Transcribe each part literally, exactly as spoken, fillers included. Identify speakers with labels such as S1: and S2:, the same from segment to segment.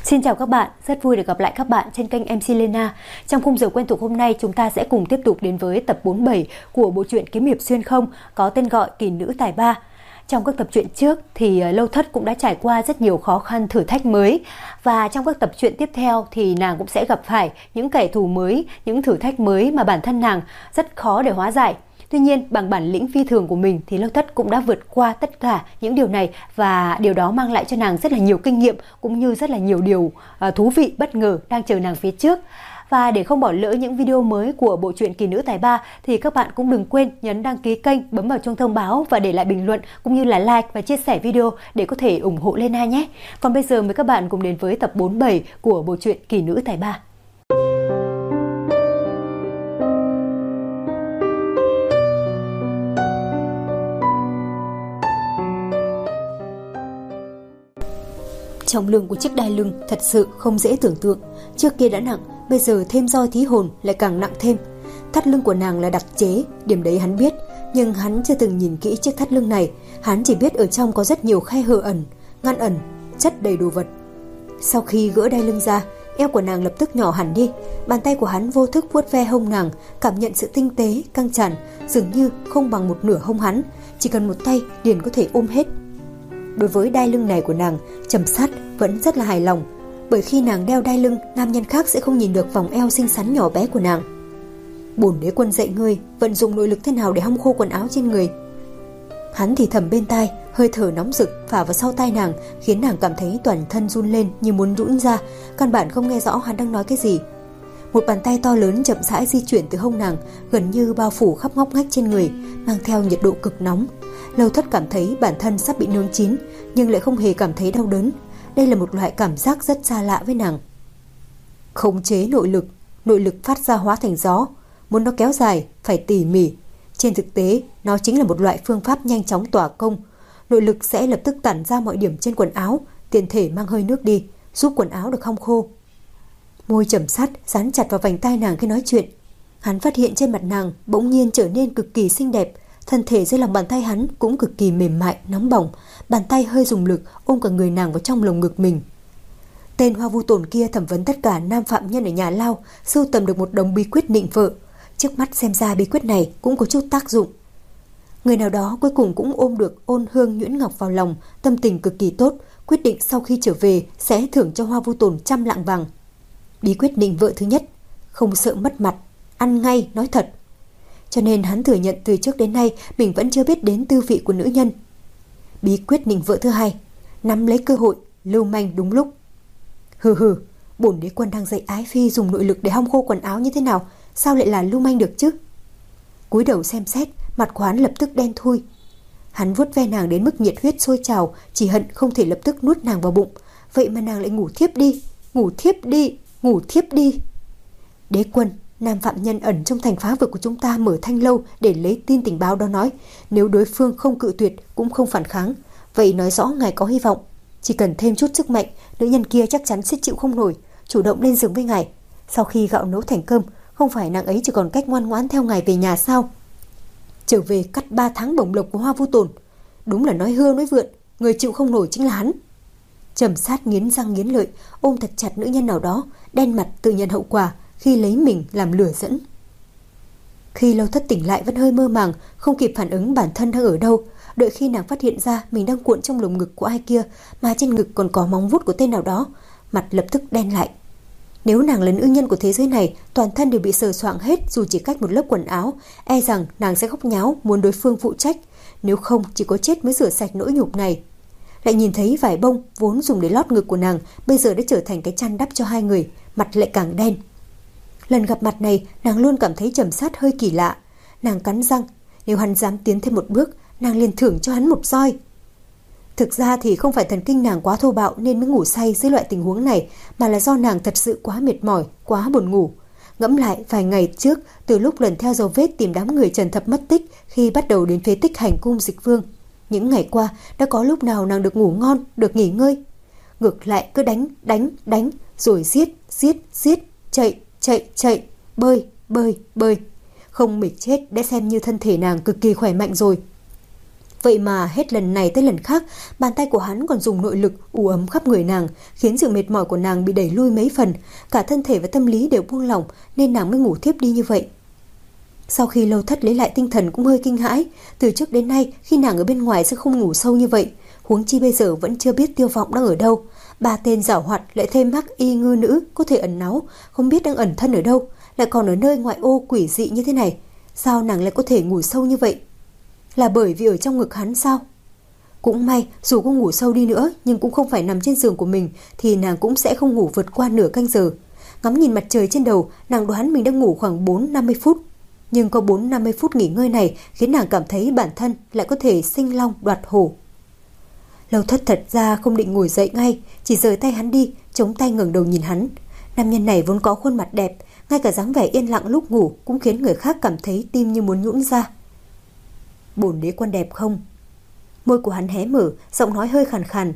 S1: Xin chào các bạn, rất vui được gặp lại các bạn trên kênh em xê Lena. Trong khung giờ quen thuộc hôm nay, chúng ta sẽ cùng tiếp tục đến với tập bốn mươi bảy của bộ truyện kiếm hiệp xuyên không có tên gọi Kỳ nữ tài ba. Trong các tập truyện trước thì Lâu Thất cũng đã trải qua rất nhiều khó khăn thử thách mới, và trong các tập truyện tiếp theo thì nàng cũng sẽ gặp phải những kẻ thù mới, những thử thách mới mà bản thân nàng rất khó để hóa giải. Tuy nhiên, bằng bản lĩnh phi thường của mình thì Lâu Thất cũng đã vượt qua tất cả những điều này, và điều đó mang lại cho nàng rất là nhiều kinh nghiệm cũng như rất là nhiều điều uh, thú vị bất ngờ đang chờ nàng phía trước. Và để không bỏ lỡ những video mới của bộ truyện Kỳ nữ tài ba thì các bạn cũng đừng quên nhấn đăng ký kênh, bấm vào chuông thông báo và để lại bình luận cũng như là like và chia sẻ video để có thể ủng hộ Lena nhé. Còn bây giờ mời các bạn cùng đến với tập bốn mươi bảy của bộ truyện Kỳ nữ tài ba. Trọng lượng của chiếc đai lưng thật sự không dễ tưởng tượng. Trước kia đã nặng, bây giờ thêm roi thí hồn lại càng nặng thêm. Thắt lưng của nàng là đặc chế, điểm đấy hắn biết, nhưng hắn chưa từng nhìn kỹ chiếc thắt lưng này. Hắn chỉ biết ở trong có rất nhiều khe hở ẩn, ngăn ẩn, chất đầy đồ vật. Sau khi gỡ đai lưng ra, eo của nàng lập tức nhỏ hẳn đi. Bàn tay của hắn vô thức vuốt ve hông nàng, cảm nhận sự tinh tế, căng tràn, dường như không bằng một nửa hông hắn, chỉ cần một tay liền có thể ôm hết. Đối với đai lưng này của nàng, Trầm Sát vẫn rất là hài lòng, bởi khi nàng đeo đai lưng, nam nhân khác sẽ không nhìn được vòng eo xinh xắn nhỏ bé của nàng. Bổn đế quân dạy ngươi vận dụng nội lực thế nào để hong khô quần áo trên người. Hắn thì thầm bên tai, hơi thở nóng rực phả vào sau tai nàng, khiến nàng cảm thấy toàn thân run lên như muốn rũn ra, căn bản không nghe rõ hắn đang nói cái gì. Một bàn tay to lớn chậm rãi di chuyển từ hông nàng, gần như bao phủ khắp ngóc ngách trên người, mang theo nhiệt độ cực nóng. Lâu Thất cảm thấy bản thân sắp bị nướng chín, nhưng lại không hề cảm thấy đau đớn. Đây là một loại cảm giác rất xa lạ với nàng. Khống chế nội lực, nội lực phát ra hóa thành gió, muốn nó kéo dài phải tỉ mỉ. Trên thực tế, nó chính là một loại phương pháp nhanh chóng tỏa công. Nội lực sẽ lập tức tản ra mọi điểm trên quần áo, tiện thể mang hơi nước đi, giúp quần áo được hong khô. Môi Trầm Sát dán chặt vào vành tai nàng khi nói chuyện. Hắn phát hiện trên mặt nàng bỗng nhiên trở nên cực kỳ xinh đẹp. Thân thể dưới lòng bàn tay hắn cũng cực kỳ mềm mại, nóng bỏng. Bàn tay hơi dùng lực ôm cả người nàng vào trong lồng ngực mình. Tên Hoa Vu Tồn kia thẩm vấn tất cả nam phạm nhân ở nhà lao, sưu tầm được một đống bí quyết nịnh vợ. Trước mắt xem ra bí quyết này cũng có chút tác dụng. Người nào đó cuối cùng cũng ôm được Ôn Hương Nhuyễn Ngọc vào lòng, tâm tình cực kỳ tốt, quyết định sau khi trở về sẽ thưởng cho Hoa Vu Tồn trăm lạng vàng. Bí quyết nịnh vợ thứ nhất, không sợ mất mặt, ăn ngay nói thật. Cho nên hắn thừa nhận từ trước đến nay mình vẫn chưa biết đến tư vị của nữ nhân. Bí quyết nịnh vợ thứ hai, nắm lấy cơ hội, lưu manh đúng lúc. Hừ hừ, bổn đế quân đang dạy ái phi dùng nội lực để hong khô quần áo như thế nào, sao lại là lưu manh được chứ? Cúi đầu xem xét, mặt của hắn lập tức đen thui. Hắn vuốt ve nàng đến mức nhiệt huyết sôi trào, chỉ hận không thể lập tức nuốt nàng vào bụng. Vậy mà nàng lại ngủ thiếp đi, ngủ thiếp đi, ngủ thiếp đi. Đế quân, nam phạm nhân ẩn trong thành phá vực của chúng ta mở thanh lâu để lấy tin tình báo đó nói, nếu đối phương không cự tuyệt cũng không phản kháng, vậy nói rõ ngài có hy vọng. Chỉ cần thêm chút sức mạnh, nữ nhân kia chắc chắn sẽ chịu không nổi, chủ động lên giường với ngài. Sau khi gạo nấu thành cơm, không phải nàng ấy chỉ còn cách ngoan ngoãn theo ngài về nhà sao? Trở về cắt ba tháng bổng lộc của Hoa Vu Tồn. Đúng là nói hưa nói vượn, người chịu không nổi chính là hắn. Trầm Sát nghiến răng nghiến lợi, ôm thật chặt nữ nhân nào đó, đen mặt tự nhận hậu quả khi lấy mình làm lửa dẫn. Khi Lâu Thất tỉnh lại vẫn hơi mơ màng, không kịp phản ứng bản thân đang ở đâu. Đợi khi nàng phát hiện ra mình đang cuộn trong lồng ngực của ai kia, mà trên ngực còn có móng vuốt của tên nào đó, mặt lập tức đen lại. Nếu nàng là nữ nhân của thế giới này, toàn thân đều bị sờ soạng hết dù chỉ cách một lớp quần áo, e rằng nàng sẽ khóc nháo muốn đối phương phụ trách. Nếu không, chỉ có chết mới rửa sạch nỗi nhục này. Lại nhìn thấy vải bông vốn dùng để lót ngực của nàng bây giờ đã trở thành cái chăn đắp cho hai người, mặt lại càng đen. Lần gặp mặt này, nàng luôn cảm thấy Trầm Sát hơi kỳ lạ. Nàng cắn răng, nếu hắn dám tiến thêm một bước, nàng liền thưởng cho hắn một roi. Thực ra thì không phải thần kinh nàng quá thô bạo nên mới ngủ say dưới loại tình huống này, mà là do nàng thật sự quá mệt mỏi, quá buồn ngủ. Ngẫm lại vài ngày trước, từ lúc lần theo dấu vết tìm đám người Trần Thập mất tích khi bắt đầu đến phế tích hành cung Dịch Vương, những ngày qua đã có lúc nào nàng được ngủ ngon, được nghỉ ngơi. Ngược lại cứ đánh, đánh, đánh, rồi giết, giết, giết, chạy, chạy, chạy, bơi, bơi, bơi. Không mệt chết đã xem như thân thể nàng cực kỳ khỏe mạnh rồi. Vậy mà hết lần này tới lần khác, bàn tay của hắn còn dùng nội lực u ấm khắp người nàng, khiến sự mệt mỏi của nàng bị đẩy lui mấy phần, cả thân thể và tâm lý đều buông lỏng, nên nàng mới ngủ thiếp đi như vậy. Sau khi Lâu Thất lấy lại tinh thần cũng hơi kinh hãi, từ trước đến nay khi nàng ở bên ngoài sẽ không ngủ sâu như vậy, huống chi bây giờ vẫn chưa biết Tiêu Vọng đang ở đâu. Ba tên giảo hoạt lại thêm hắc y ngư nữ có thể ẩn náu, không biết đang ẩn thân ở đâu, lại còn ở nơi ngoại ô quỷ dị như thế này. Sao nàng lại có thể ngủ sâu như vậy? Là bởi vì ở trong ngực hắn sao? Cũng may, dù có ngủ sâu đi nữa nhưng cũng không phải nằm trên giường của mình, thì nàng cũng sẽ không ngủ vượt qua nửa canh giờ. Ngắm nhìn mặt trời trên đầu, nàng đoán mình đang ngủ khoảng bốn đến năm mươi phút. Nhưng có bốn đến năm mươi phút nghỉ ngơi này khiến nàng cảm thấy bản thân lại có thể sinh long đoạt hổ. Lâu Thất thật ra không định ngồi dậy ngay, chỉ rời tay hắn đi, chống tay ngẩng đầu nhìn hắn. Nam nhân này vốn có khuôn mặt đẹp, ngay cả dáng vẻ yên lặng lúc ngủ cũng khiến người khác cảm thấy tim như muốn nhũn ra. Bổn đế quân đẹp không? Môi của hắn hé mở, giọng nói hơi khàn khàn.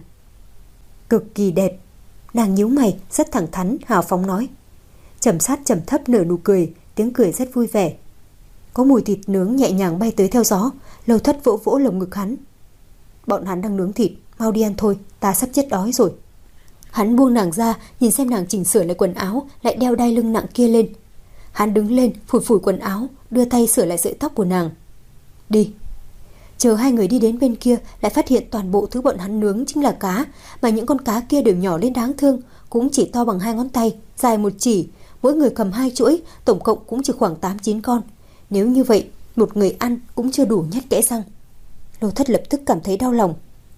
S1: Cực kỳ đẹp. Nàng nhíu mày, rất thẳng thắn, hào phóng nói. Trầm Sát trầm thấp nở nụ cười, tiếng cười rất vui vẻ. Có mùi thịt nướng nhẹ nhàng bay tới theo gió. Lâu Thất vỗ vỗ lồng ngực hắn. Bọn hắn đang nướng thịt, mau đi ăn thôi, ta sắp chết đói rồi. Hắn buông nàng ra, nhìn xem nàng chỉnh sửa lại quần áo, lại đeo đai lưng nặng kia lên. Hắn đứng lên, phủi phủi quần áo, đưa tay sửa lại sợi tóc của nàng. Đi. Chờ hai người đi đến bên kia, lại phát hiện toàn bộ thứ bọn hắn nướng chính là cá, mà những con cá kia đều nhỏ lên đáng thương, cũng chỉ to bằng hai ngón tay, dài một chỉ, mỗi người cầm hai chuỗi, tổng cộng cũng chỉ khoảng tám chín con. Nếu như vậy, một người ăn cũng chưa đủ nhét kẽ răng. Lâu Thất lập tức cảm thấy đau lòng.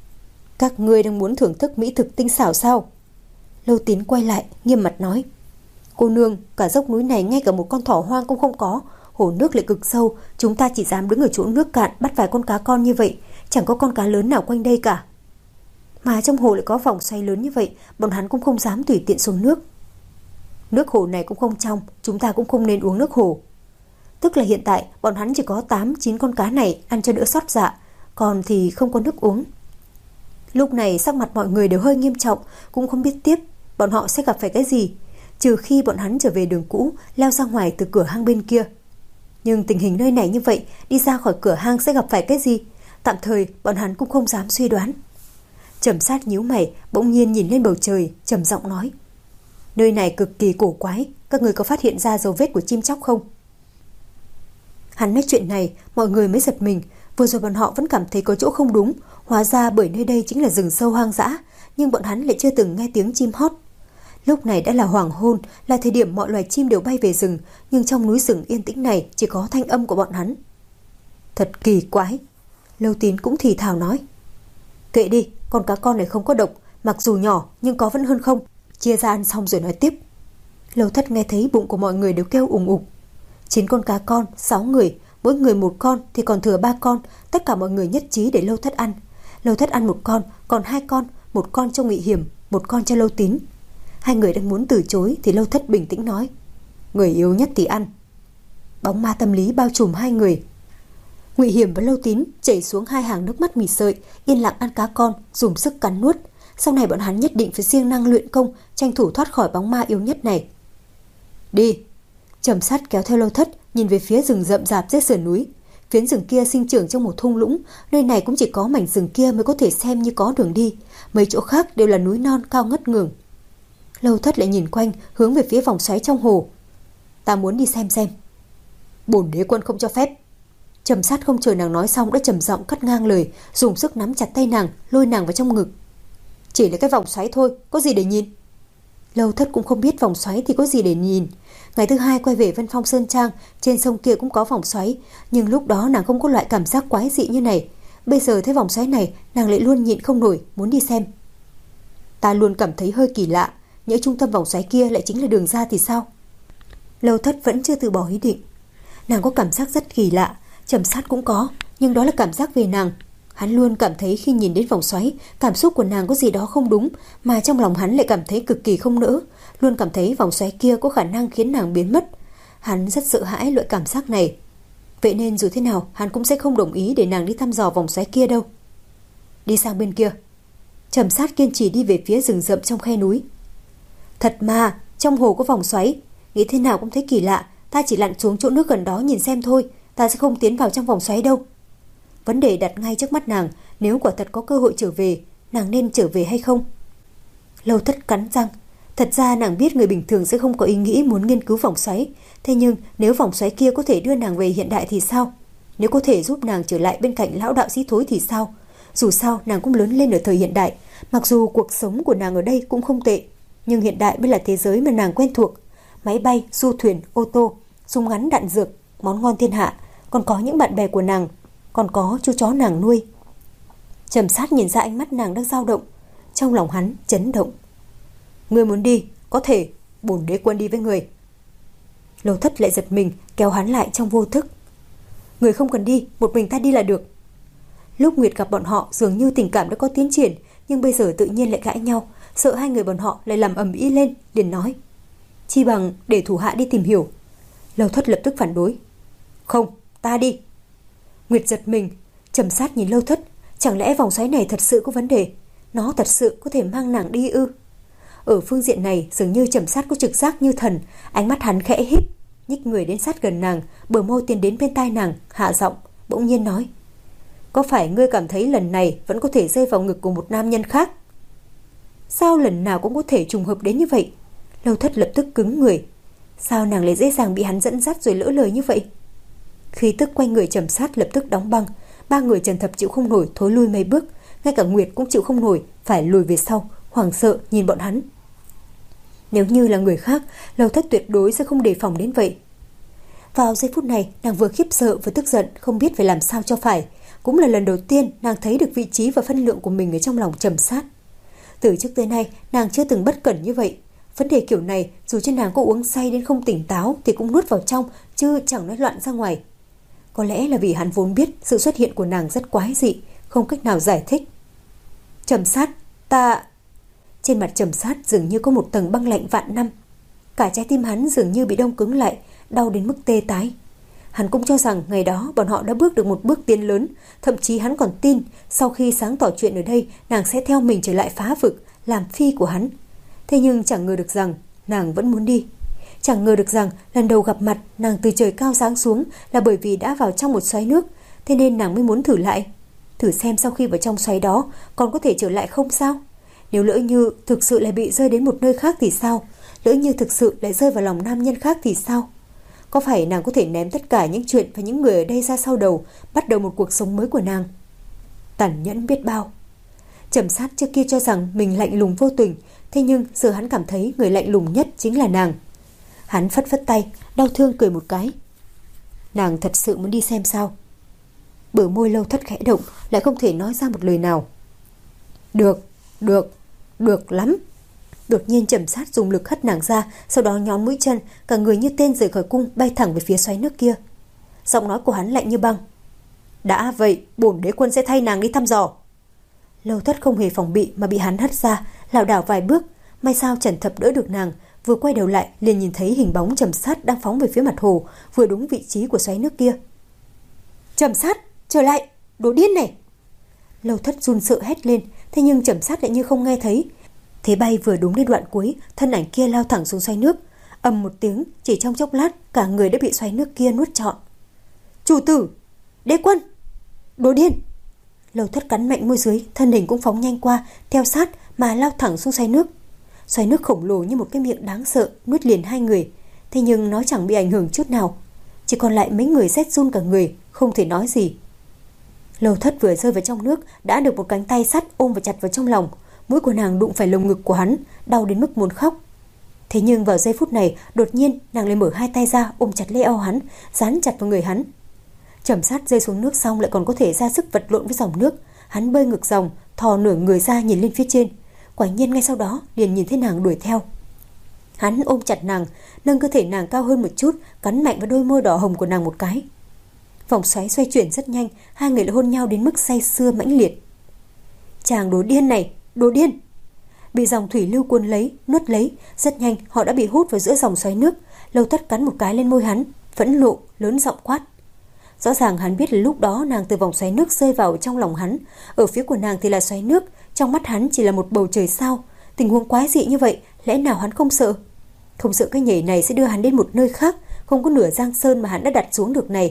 S1: Các ngươi đang muốn thưởng thức mỹ thực tinh xảo sao? Lâu Tín quay lại, nghiêm mặt nói. Cô nương, cả dốc núi này ngay cả một con thỏ hoang cũng không có, hồ nước lại cực sâu, chúng ta chỉ dám đứng ở chỗ nước cạn bắt vài con cá con như vậy, chẳng có con cá lớn nào quanh đây cả. Mà trong hồ lại có vòng xoay lớn như vậy, bọn hắn cũng không dám tùy tiện xuống nước. Nước hồ này cũng không trong, chúng ta cũng không nên uống nước hồ. Tức là hiện tại bọn hắn chỉ có tám chín con cá này ăn cho đỡ xót dạ, còn thì không có nước uống. Lúc này sắc mặt mọi người đều hơi nghiêm trọng, cũng không biết tiếp bọn họ sẽ gặp phải cái gì, trừ khi bọn hắn trở về đường cũ, leo ra ngoài từ cửa hang bên kia. Nhưng tình hình nơi này như vậy, đi ra khỏi cửa hang sẽ gặp phải cái gì, tạm thời bọn hắn cũng không dám suy đoán. Trầm Sát nhíu mày, bỗng nhiên nhìn lên bầu trời, trầm giọng nói. Nơi này cực kỳ cổ quái, các người có phát hiện ra dấu vết của chim chóc không? Hắn nói chuyện này, mọi người mới giật mình. Vừa rồi bọn họ vẫn cảm thấy có chỗ không đúng, hóa ra bởi nơi đây chính là rừng sâu hoang dã, nhưng bọn hắn lại chưa từng nghe tiếng chim hót. Lúc này đã là hoàng hôn, là thời điểm mọi loài chim đều bay về rừng, nhưng trong núi rừng yên tĩnh này chỉ có thanh âm của bọn hắn. Thật kỳ quái. Lâu Tín cũng thì thào nói. Kệ đi, con cá con này không có độc, mặc dù nhỏ nhưng có vẫn hơn không. Chia ra ăn xong rồi nói tiếp. Lâu Thất nghe thấy bụng của mọi người đều kêu ủng ục. Chín con cá con, sáu người, mỗi người một con thì còn thừa ba con, tất cả mọi người nhất trí để Lâu Thất ăn. Lâu Thất ăn một con, còn hai con, một con cho Ngụy Hiểm, một con cho Lâu Tín. Hai người đang muốn từ chối thì Lâu Thất bình tĩnh nói. Người yếu nhất thì ăn. Bóng ma tâm lý bao trùm hai người. Ngụy Hiểm và Lâu Tín chảy xuống hai hàng nước mắt mì sợi, yên lặng ăn cá con, dùng sức cắn nuốt. Sau này bọn hắn nhất định phải siêng năng luyện công, tranh thủ thoát khỏi bóng ma yếu nhất này. Đi. Trầm Sát kéo theo Lâu Thất, nhìn về phía rừng rậm rạp dưới sườn núi. Phiến rừng kia sinh trưởng trong một thung lũng, nơi này cũng chỉ có mảnh rừng kia mới có thể xem như có đường đi, mấy chỗ khác đều là núi non cao ngất ngưởng. Lâu Thất lại nhìn quanh, hướng về phía vòng xoáy trong hồ. Ta muốn đi xem xem. Bổn đế quân không cho phép. Trầm Sát không chờ nàng nói xong đã trầm giọng cắt ngang lời, dùng sức nắm chặt tay nàng, lôi nàng vào trong ngực. Chỉ là cái vòng xoáy thôi, có gì để nhìn? Lâu Thất cũng không biết vòng xoáy thì có gì để nhìn. Ngày thứ hai quay về Vân Phong Sơn Trang, trên sông kia cũng có vòng xoáy, nhưng lúc đó nàng không có loại cảm giác quái dị như này. Bây giờ thấy vòng xoáy này, nàng lại luôn nhịn không nổi, muốn đi xem. Ta luôn cảm thấy hơi kỳ lạ, nhỡ trung tâm vòng xoáy kia lại chính là đường ra thì sao? Lâu Thất vẫn chưa từ bỏ ý định. Nàng có cảm giác rất kỳ lạ, Trầm Sát cũng có, nhưng đó là cảm giác về nàng. Hắn luôn cảm thấy khi nhìn đến vòng xoáy, cảm xúc của nàng có gì đó không đúng, mà trong lòng hắn lại cảm thấy cực kỳ không nỡ, luôn cảm thấy vòng xoáy kia có khả năng khiến nàng biến mất. Hắn rất sợ hãi loại cảm giác này. Vậy nên dù thế nào, hắn cũng sẽ không đồng ý để nàng đi thăm dò vòng xoáy kia đâu. Đi sang bên kia. Trầm Sát kiên trì đi về phía rừng rậm trong khe núi. Thật mà, trong hồ có vòng xoáy, nghĩ thế nào cũng thấy kỳ lạ, ta chỉ lặn xuống chỗ nước gần đó nhìn xem thôi, ta sẽ không tiến vào trong vòng xoáy đâu. vấn đề đặt ngay trước mắt nàng, nếu quả thật có cơ hội trở về, nàng nên trở về hay không? Lâu Thất cắn răng, thật ra nàng biết người bình thường sẽ không có ý nghĩ muốn nghiên cứu vòng xoáy, thế nhưng nếu vòng xoáy kia có thể đưa nàng về hiện đại thì sao? Nếu có thể giúp nàng trở lại bên cạnh lão đạo sĩ thối thì sao? Dù sao nàng cũng lớn lên ở thời hiện đại, mặc dù cuộc sống của nàng ở đây cũng không tệ, nhưng hiện đại mới là thế giới mà nàng quen thuộc. Máy bay, du thuyền, ô tô, súng ngắn đạn dược, món ngon thiên hạ, còn có những bạn bè của nàng, còn có chú chó nàng nuôi. Trầm Sát nhìn ra ánh mắt nàng đang dao động, trong lòng hắn chấn động. Ngươi muốn đi, có thể, bổn đế quân đi với người. Lâu Thất lại giật mình, kéo hắn lại trong vô thức. Người không cần đi, một mình ta đi là được. Lúc Nguyệt gặp bọn họ dường như tình cảm đã có tiến triển, nhưng bây giờ tự nhiên lại cãi nhau, sợ hai người bọn họ lại làm ầm ĩ lên, liền nói: chi bằng để thủ hạ đi tìm hiểu. Lâu Thất lập tức phản đối: không, ta đi. Nguyệt giật mình, Trầm Sát nhìn Lâu Thất, chẳng lẽ vòng xoáy này thật sự có vấn đề, nó thật sự có thể mang nàng đi ư? Ở phương diện này dường như Trầm Sát có trực giác như thần, ánh mắt hắn khẽ híp, nhích người đến sát gần nàng, bờ môi tiến đến bên tai nàng, hạ giọng bỗng nhiên nói: có phải ngươi cảm thấy lần này vẫn có thể rơi vào ngực của một nam nhân khác? Sao lần nào cũng có thể trùng hợp đến như vậy? Lâu Thất lập tức cứng người. Sao nàng lại dễ dàng bị hắn dẫn dắt rồi lỡ lời như vậy? Khí tức quanh người Trầm Sát lập tức đóng băng, ba người Trần Thập chịu không nổi thối lui mấy bước, ngay cả Nguyệt cũng chịu không nổi phải lùi về sau, hoảng sợ nhìn bọn hắn. Nếu như là người khác, Lâu Thất tuyệt đối sẽ không đề phòng đến vậy. Vào giây phút này, nàng vừa khiếp sợ vừa tức giận, không biết phải làm sao cho phải. Cũng là lần đầu tiên nàng thấy được vị trí và phân lượng của mình ở trong lòng Trầm Sát. Từ trước tới nay, nàng chưa từng bất cẩn như vậy. Vấn đề kiểu này, dù cho nàng có uống say đến không tỉnh táo thì cũng nuốt vào trong, chứ chẳng nói loạn ra ngoài. Có lẽ là vì hắn vốn biết sự xuất hiện của nàng rất quái dị, không cách nào giải thích. Trầm Sát, ta... Trên mặt Trầm Sát dường như có một tầng băng lạnh vạn năm. Cả trái tim hắn dường như bị đông cứng lại, đau đến mức tê tái. Hắn cũng cho rằng ngày đó bọn họ đã bước được một bước tiến lớn, thậm chí hắn còn tin sau khi sáng tỏ chuyện ở đây, nàng sẽ theo mình trở lại phá vực, làm phi của hắn. Thế nhưng chẳng ngờ được rằng nàng vẫn muốn đi. Chẳng ngờ được rằng lần đầu gặp mặt nàng từ trời cao giáng xuống là bởi vì đã vào trong một xoáy nước, thế nên nàng mới muốn thử lại. Thử xem sau khi vào trong xoáy đó còn có thể trở lại không sao? Nếu lỡ như thực sự lại bị rơi đến một nơi khác thì sao? Lỡ như thực sự lại rơi vào lòng nam nhân khác thì sao? Có phải nàng có thể ném tất cả những chuyện và những người ở đây ra sau đầu, bắt đầu một cuộc sống mới của nàng? Tàn nhẫn biết bao. Trầm Sát trước kia cho rằng mình lạnh lùng vô tình, thế nhưng giờ hắn cảm thấy người lạnh lùng nhất chính là nàng. Hắn phất phất tay, đau thương cười một cái. Nàng thật sự muốn đi xem sao? Bờ môi Lâu Thất khẽ động, lại không thể nói ra một lời nào. Được, được, được lắm. Đột nhiên Trầm Sát dùng lực hất nàng ra, sau đó nhón mũi chân, cả người như tên rời khỏi cung, bay thẳng về phía xoáy nước kia. Giọng nói của hắn lạnh như băng. Đã vậy, bổn đế quân sẽ thay nàng đi thăm dò. Lâu Thất không hề phòng bị mà bị hắn hất ra, lảo đảo vài bước. May sao Trần Thập đỡ được nàng, vừa quay đầu lại liền nhìn thấy hình bóng Trầm Sát đang phóng về phía mặt hồ, vừa đúng vị trí của xoáy nước kia. Trầm Sát, trở lại, đồ điên này! Lâu Thất run sợ hét lên, thế nhưng Trầm Sát lại như không nghe thấy. Thế bay vừa đúng đến đoạn cuối, thân ảnh kia lao thẳng xuống xoáy nước. Ầm một tiếng, chỉ trong chốc lát, cả người đã bị xoáy nước kia nuốt trọn. Chủ tử! Đế quân! Đồ điên! Lâu Thất cắn mạnh môi dưới, thân hình cũng phóng nhanh qua, theo sát mà lao thẳng xuống xoáy nước. Xoáy nước khổng lồ như một cái miệng đáng sợ, nuốt liền hai người. Thế nhưng nó chẳng bị ảnh hưởng chút nào. Chỉ còn lại mấy người rét run cả người, không thể nói gì. Lâu Thất vừa rơi vào trong nước, đã được một cánh tay sắt ôm và chặt vào trong lòng. Mũi của nàng đụng phải lồng ngực của hắn, đau đến mức muốn khóc. Thế nhưng vào giây phút này, đột nhiên nàng lại mở hai tay ra ôm chặt lấy eo hắn, dán chặt vào người hắn. Trầm Sát rơi xuống nước xong lại còn có thể ra sức vật lộn với dòng nước. Hắn bơi ngược dòng, thò nửa người ra nhìn lên phía trên. Quả nhiên ngay sau đó liền nhìn thấy nàng đuổi theo. Hắn ôm chặt nàng, nâng cơ thể nàng cao hơn một chút, cắn mạnh vào đôi môi đỏ hồng của nàng một cái. Vòng xoáy xoay chuyển rất nhanh, hai người lại hôn nhau đến mức say sưa mãnh liệt. Chàng đồ điên này, đồ điên! Bị dòng thủy lưu cuốn lấy, nuốt lấy, rất nhanh họ đã bị hút vào giữa dòng xoáy nước. Lâu Thất cắn một cái lên môi hắn, phẫn nộ, lớn giọng quát. Rõ ràng hắn biết là lúc đó nàng từ vòng xoáy nước rơi vào trong lòng hắn, ở phía của nàng thì là xoáy nước, trong mắt hắn chỉ là một bầu trời sao. Tình huống quái dị như vậy, lẽ nào hắn không sợ? Không sợ cái nhảy này sẽ đưa hắn đến một nơi khác, không có nửa giang sơn mà hắn đã đặt xuống được này,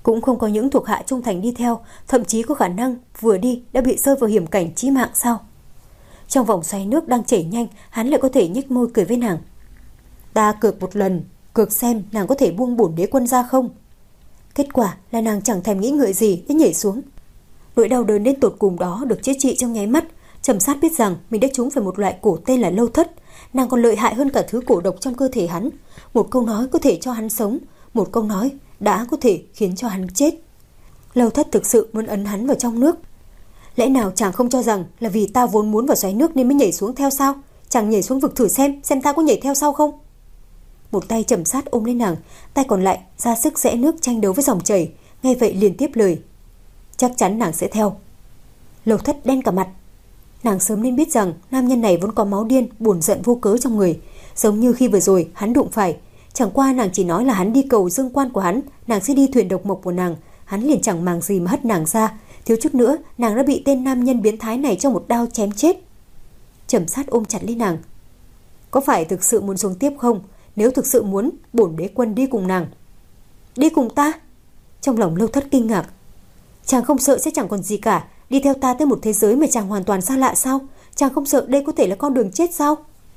S1: Cũng không có những thuộc hạ trung thành đi theo, thậm chí có khả năng vừa đi đã bị rơi vào hiểm cảnh chí mạng sao? Trong vòng xoáy nước đang chảy nhanh, hắn lại có thể nhếch môi cười với nàng. Ta cược một lần, cược xem nàng có thể buông bổn đế quân ra không. Kết quả là nàng chẳng thèm nghĩ ngợi gì đã nhảy xuống. Nỗi đau đớn đến tột cùng đó được chữa trị trong nháy mắt. Trầm Sát biết rằng mình đã trúng phải một loại cổ tên là Lâu Thất. Nàng còn lợi hại hơn cả thứ cổ độc trong cơ thể hắn. Một câu nói có thể cho hắn sống, một câu nói đã có thể khiến cho hắn chết. Lâu Thất thực sự muốn ấn hắn vào trong nước. Lẽ nào chàng không cho rằng là vì ta vốn muốn vào xoáy nước nên mới nhảy xuống theo sao? Chàng nhảy xuống vực thử xem, xem ta có nhảy theo sau không? Một tay Trầm Sát ôm lấy nàng, tay còn lại ra sức rẽ nước tranh đấu với dòng chảy. Nghe vậy liền tiếp lời. Chắc chắn nàng sẽ theo. Lâu Thất đen cả mặt. Nàng sớm nên biết rằng nam nhân này vốn có máu điên, buồn giận vô cớ trong người, giống như khi vừa rồi hắn đụng phải. Chẳng qua nàng chỉ nói là hắn đi cầu dương quan của hắn, nàng sẽ đi thuyền độc mộc của nàng, hắn liền chẳng màng gì mà hất nàng ra, thiếu chút nữa nàng đã bị tên nam nhân biến thái này cho một đao chém chết. Trầm Sát ôm chặt lấy nàng. Có phải thực sự muốn xuống tiếp không? Nếu thực sự muốn, bổn đế quân đi cùng nàng. Đi cùng ta? Trong lòng Lâu Thất kinh ngạc. Chàng không sợ sẽ chẳng còn gì cả, đi theo ta tới một thế giới mà chàng hoàn toàn xa lạ sao? Chàng không sợ đây có thể là con đường chết sao?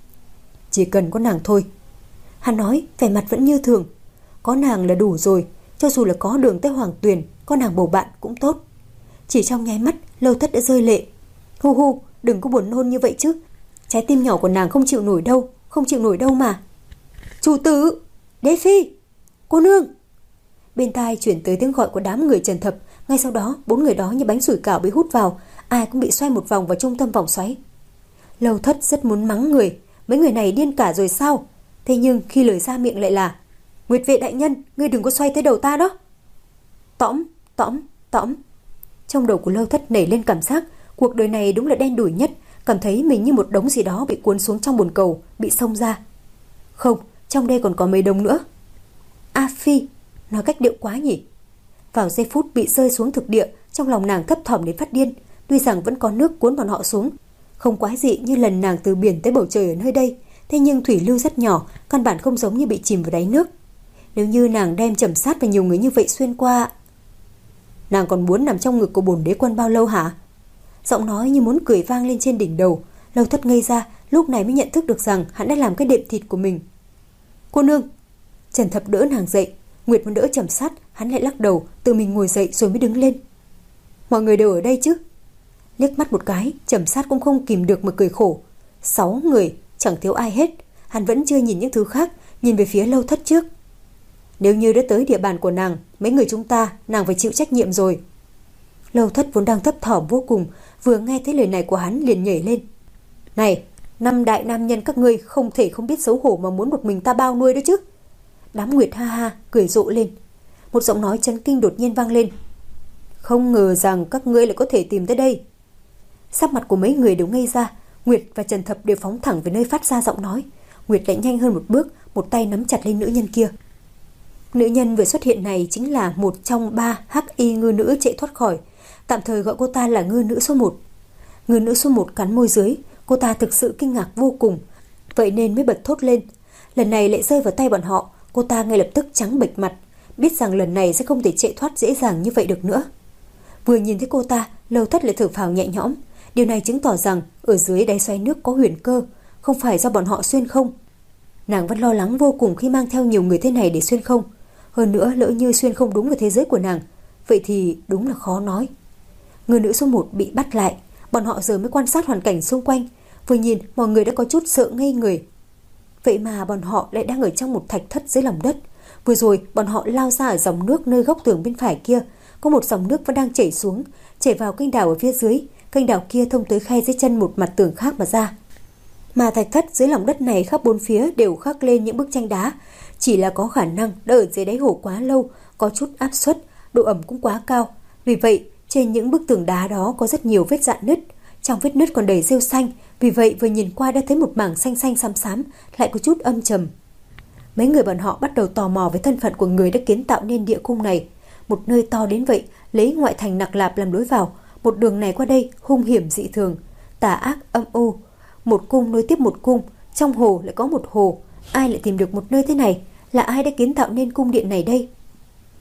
S1: Chỉ cần có nàng thôi. Hắn nói, vẻ mặt vẫn như thường. Có nàng là đủ rồi, cho dù là có đường tới Hoàng Tuyền, có nàng bầu bạn cũng tốt. Chỉ trong nháy mắt, Lâu Thất đã rơi lệ. Hu hu, đừng có buồn nôn như vậy chứ. Trái tim nhỏ của nàng không chịu nổi đâu, không chịu nổi đâu mà. Chủ tử, đế phi, cô nương. Bên tai chuyển tới tiếng gọi của đám người Trần Thập. Ngay sau đó, bốn người đó như bánh sủi cảo bị hút vào, ai cũng bị xoay một vòng vào trung tâm vòng xoáy. Lâu Thất rất muốn mắng người, mấy người này điên cả rồi sao? Thế nhưng khi lời ra miệng lại là Nguyệt vệ đại nhân, ngươi đừng có xoay tới đầu ta đó. Tõm, tõm, tõm. Trong đầu của Lâu Thất nảy lên cảm giác cuộc đời này đúng là đen đủi nhất, cảm thấy mình như một đống gì đó bị cuốn xuống trong bồn cầu, bị xông ra. Không, trong đây còn có mấy đống nữa. A Phi, nói cách điệu quá nhỉ. Vào giây phút bị rơi xuống thực địa, trong lòng nàng thấp thỏm đến phát điên. Tuy rằng vẫn có nước cuốn bọn họ xuống, không quái dị như lần nàng từ biển tới bầu trời ở nơi đây, thế nhưng thủy lưu rất nhỏ, căn bản không giống như bị chìm vào đáy nước. Nếu như nàng đem Trầm Sát và nhiều người như vậy xuyên qua, nàng còn muốn nằm trong ngực của bổn đế quân bao lâu hả? Giọng nói như muốn cười vang lên trên đỉnh đầu. Lâu Thất ngây ra, lúc này mới nhận thức được rằng hắn đã làm cái đệm thịt của mình. Cô nương. Trần Thập đỡ nàng dậy. Nguyệt muốn đỡ Trầm Sát, hắn lại lắc đầu, tự mình ngồi dậy rồi mới đứng lên. Mọi người đều ở đây chứ? Liếc mắt một cái, Trầm Sát cũng không kìm được mà cười khổ. Sáu người, chẳng thiếu ai hết. Hắn vẫn chưa nhìn những thứ khác, nhìn về phía Lâu Thất trước. Nếu như đã tới địa bàn của nàng, mấy người chúng ta, nàng phải chịu trách nhiệm rồi. Lâu Thất vốn đang thấp thỏm vô cùng, vừa nghe thấy lời này của hắn liền nhảy lên. Này, năm đại nam nhân các ngươi không thể không biết xấu hổ mà muốn một mình ta bao nuôi đó chứ. Đám Nguyệt ha ha cười rộ lên. Một giọng nói chấn kinh đột nhiên vang lên. Không ngờ rằng các ngươi lại có thể tìm tới đây. Sắc mặt của mấy người đều ngây ra. Nguyệt và Trần Thập đều phóng thẳng về nơi phát ra giọng nói. Nguyệt lại nhanh hơn một bước, một tay nắm chặt lên nữ nhân kia. Nữ nhân vừa xuất hiện này chính là một trong ba hắc y ngư nữ chạy thoát khỏi. Tạm thời gọi cô ta là ngư nữ số một. Ngư nữ số một cắn môi dưới. Cô ta thực sự kinh ngạc vô cùng, vậy nên mới bật thốt lên. Lần này lại rơi vào tay bọn họ, cô ta ngay lập tức trắng bệch mặt, biết rằng lần này sẽ không thể chạy thoát dễ dàng như vậy được nữa. Vừa nhìn thấy cô ta, Lâu Thất lại thở phào nhẹ nhõm. Điều này chứng tỏ rằng ở dưới đáy xoáy nước có huyền cơ, không phải do bọn họ xuyên không. Nàng vẫn lo lắng vô cùng khi mang theo nhiều người thế này để xuyên không. Hơn nữa lỡ như xuyên không đúng vào thế giới của nàng, vậy thì đúng là khó nói. Người nữ số một bị bắt lại, bọn họ giờ mới quan sát hoàn cảnh xung quanh. Vừa nhìn mọi người đã có chút sợ ngây người. Vậy mà bọn họ lại đang ở trong một thạch thất dưới lòng đất. Vừa rồi bọn họ lao ra ở dòng nước nơi góc tường bên phải kia. Có một dòng nước vẫn đang chảy xuống, chảy vào kênh đào ở phía dưới. Kênh đào kia thông tới khe dưới chân một mặt tường khác mà ra. Mà thạch thất dưới lòng đất này khắp bốn phía đều khắc lên những bức tranh đá. Chỉ là có khả năng đã ở dưới đáy hồ quá lâu, có chút áp suất, độ ẩm cũng quá cao. Vì vậy trên những bức tường đá đó có rất nhiều vết rạn nứt. Trong vết nứt còn đầy rêu xanh. Vì vậy vừa nhìn qua đã thấy một mảng xanh xanh xám xám, lại có chút âm trầm. Mấy người bọn họ bắt đầu tò mò về thân phận của người đã kiến tạo nên địa cung này. Một nơi to đến vậy, lấy ngoại thành Nặc Lạp làm lối vào. Một đường này qua đây hung hiểm dị thường, tà ác âm u. Một cung nối tiếp một cung, trong hồ lại có một hồ. Ai lại tìm được một nơi thế này? Là ai đã kiến tạo nên cung điện này đây?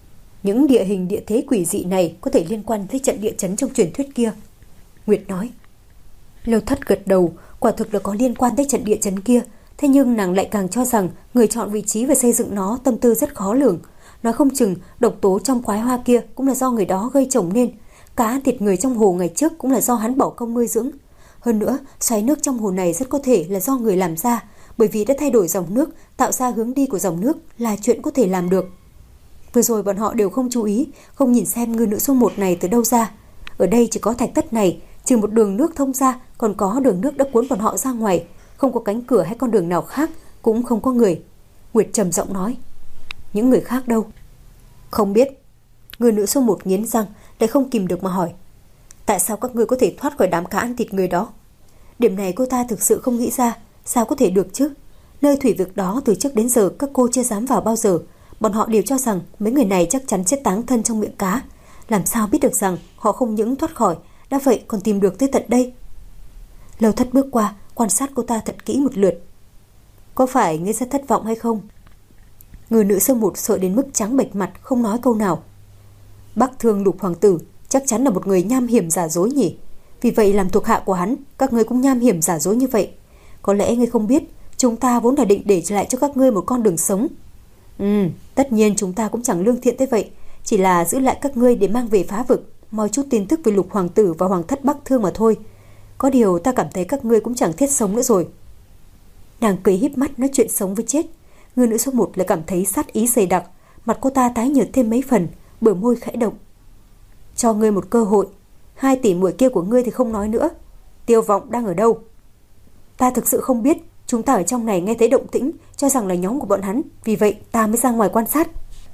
S1: Những địa hình địa thế quỷ dị này có thể liên quan tới trận địa chấn trong truyền thuyết kia, Nguyệt nói. Lâu Thất gật đầu, quả thực là có liên quan tới trận địa chấn kia. Thế nhưng nàng lại càng cho rằng người chọn vị trí và xây dựng nó tâm tư rất khó lường. Nói không chừng độc tố trong quái hoa kia cũng là do người đó gây trồng nên. Cá ăn thịt người trong hồ ngày trước cũng là do hắn bỏ công nuôi dưỡng. Hơn nữa, xoáy nước trong hồ này rất có thể là do người làm ra, bởi vì đã thay đổi dòng nước, tạo ra hướng đi của dòng nước là chuyện có thể làm được. Vừa rồi bọn họ đều không chú ý, không nhìn xem ngư nữ số một này từ đâu ra. Ở đây chỉ có thạch tất này, trừ một đường nước thông ra, còn có đường nước đã cuốn bọn họ ra ngoài, không có cánh cửa hay con đường nào khác, cũng không có người. Nguyệt trầm giọng nói. Những người khác đâu? Không biết. Người nữ số một nghiến răng, lại không kìm được mà hỏi. Tại sao các ngươi có thể thoát khỏi đám cá ăn thịt người đó? Điểm này cô ta thực sự không nghĩ ra. Sao có thể được chứ? Nơi thủy vực đó từ trước đến giờ các cô chưa dám vào bao giờ. Bọn họ đều cho rằng mấy người này chắc chắn sẽ táng thân trong miệng cá. Làm sao biết được rằng họ không những thoát khỏi, đã vậy còn tìm được tới tận đây? Lâu Thất bước qua, quan sát cô ta thật kỹ một lượt. Có phải ngươi rất thất vọng hay không? Người nữ sơ một sợ đến mức trắng bệch mặt, không nói câu nào. Bắc Thương Lục Hoàng tử chắc chắn là một người nham hiểm giả dối nhỉ? Vì vậy làm thuộc hạ của hắn, các ngươi cũng nham hiểm giả dối như vậy. Có lẽ ngươi không biết, chúng ta vốn là định để lại cho các ngươi một con đường sống. Ừ, tất nhiên chúng ta cũng chẳng lương thiện tới vậy, chỉ là giữ lại các ngươi để mang về phá vực, moi chút tin tức về Lục Hoàng tử và Hoàng thất Bắc Thương mà thôi. Có điều ta cảm thấy các ngươi cũng chẳng thiết sống nữa rồi. Nàng cười híp mắt nói chuyện sống với chết. Người nữ số một lại cảm thấy sát ý dày đặc, mặt cô ta tái nhợt thêm mấy phần, bờ môi khẽ động. Cho ngươi một cơ hội, hai tỷ muội kia của ngươi thì không nói nữa. Tiêu Vọng đang ở đâu? Ta thực sự không biết, chúng ta ở trong này nghe thấy động tĩnh, cho rằng là nhóm của bọn hắn, vì vậy ta mới ra ngoài quan sát.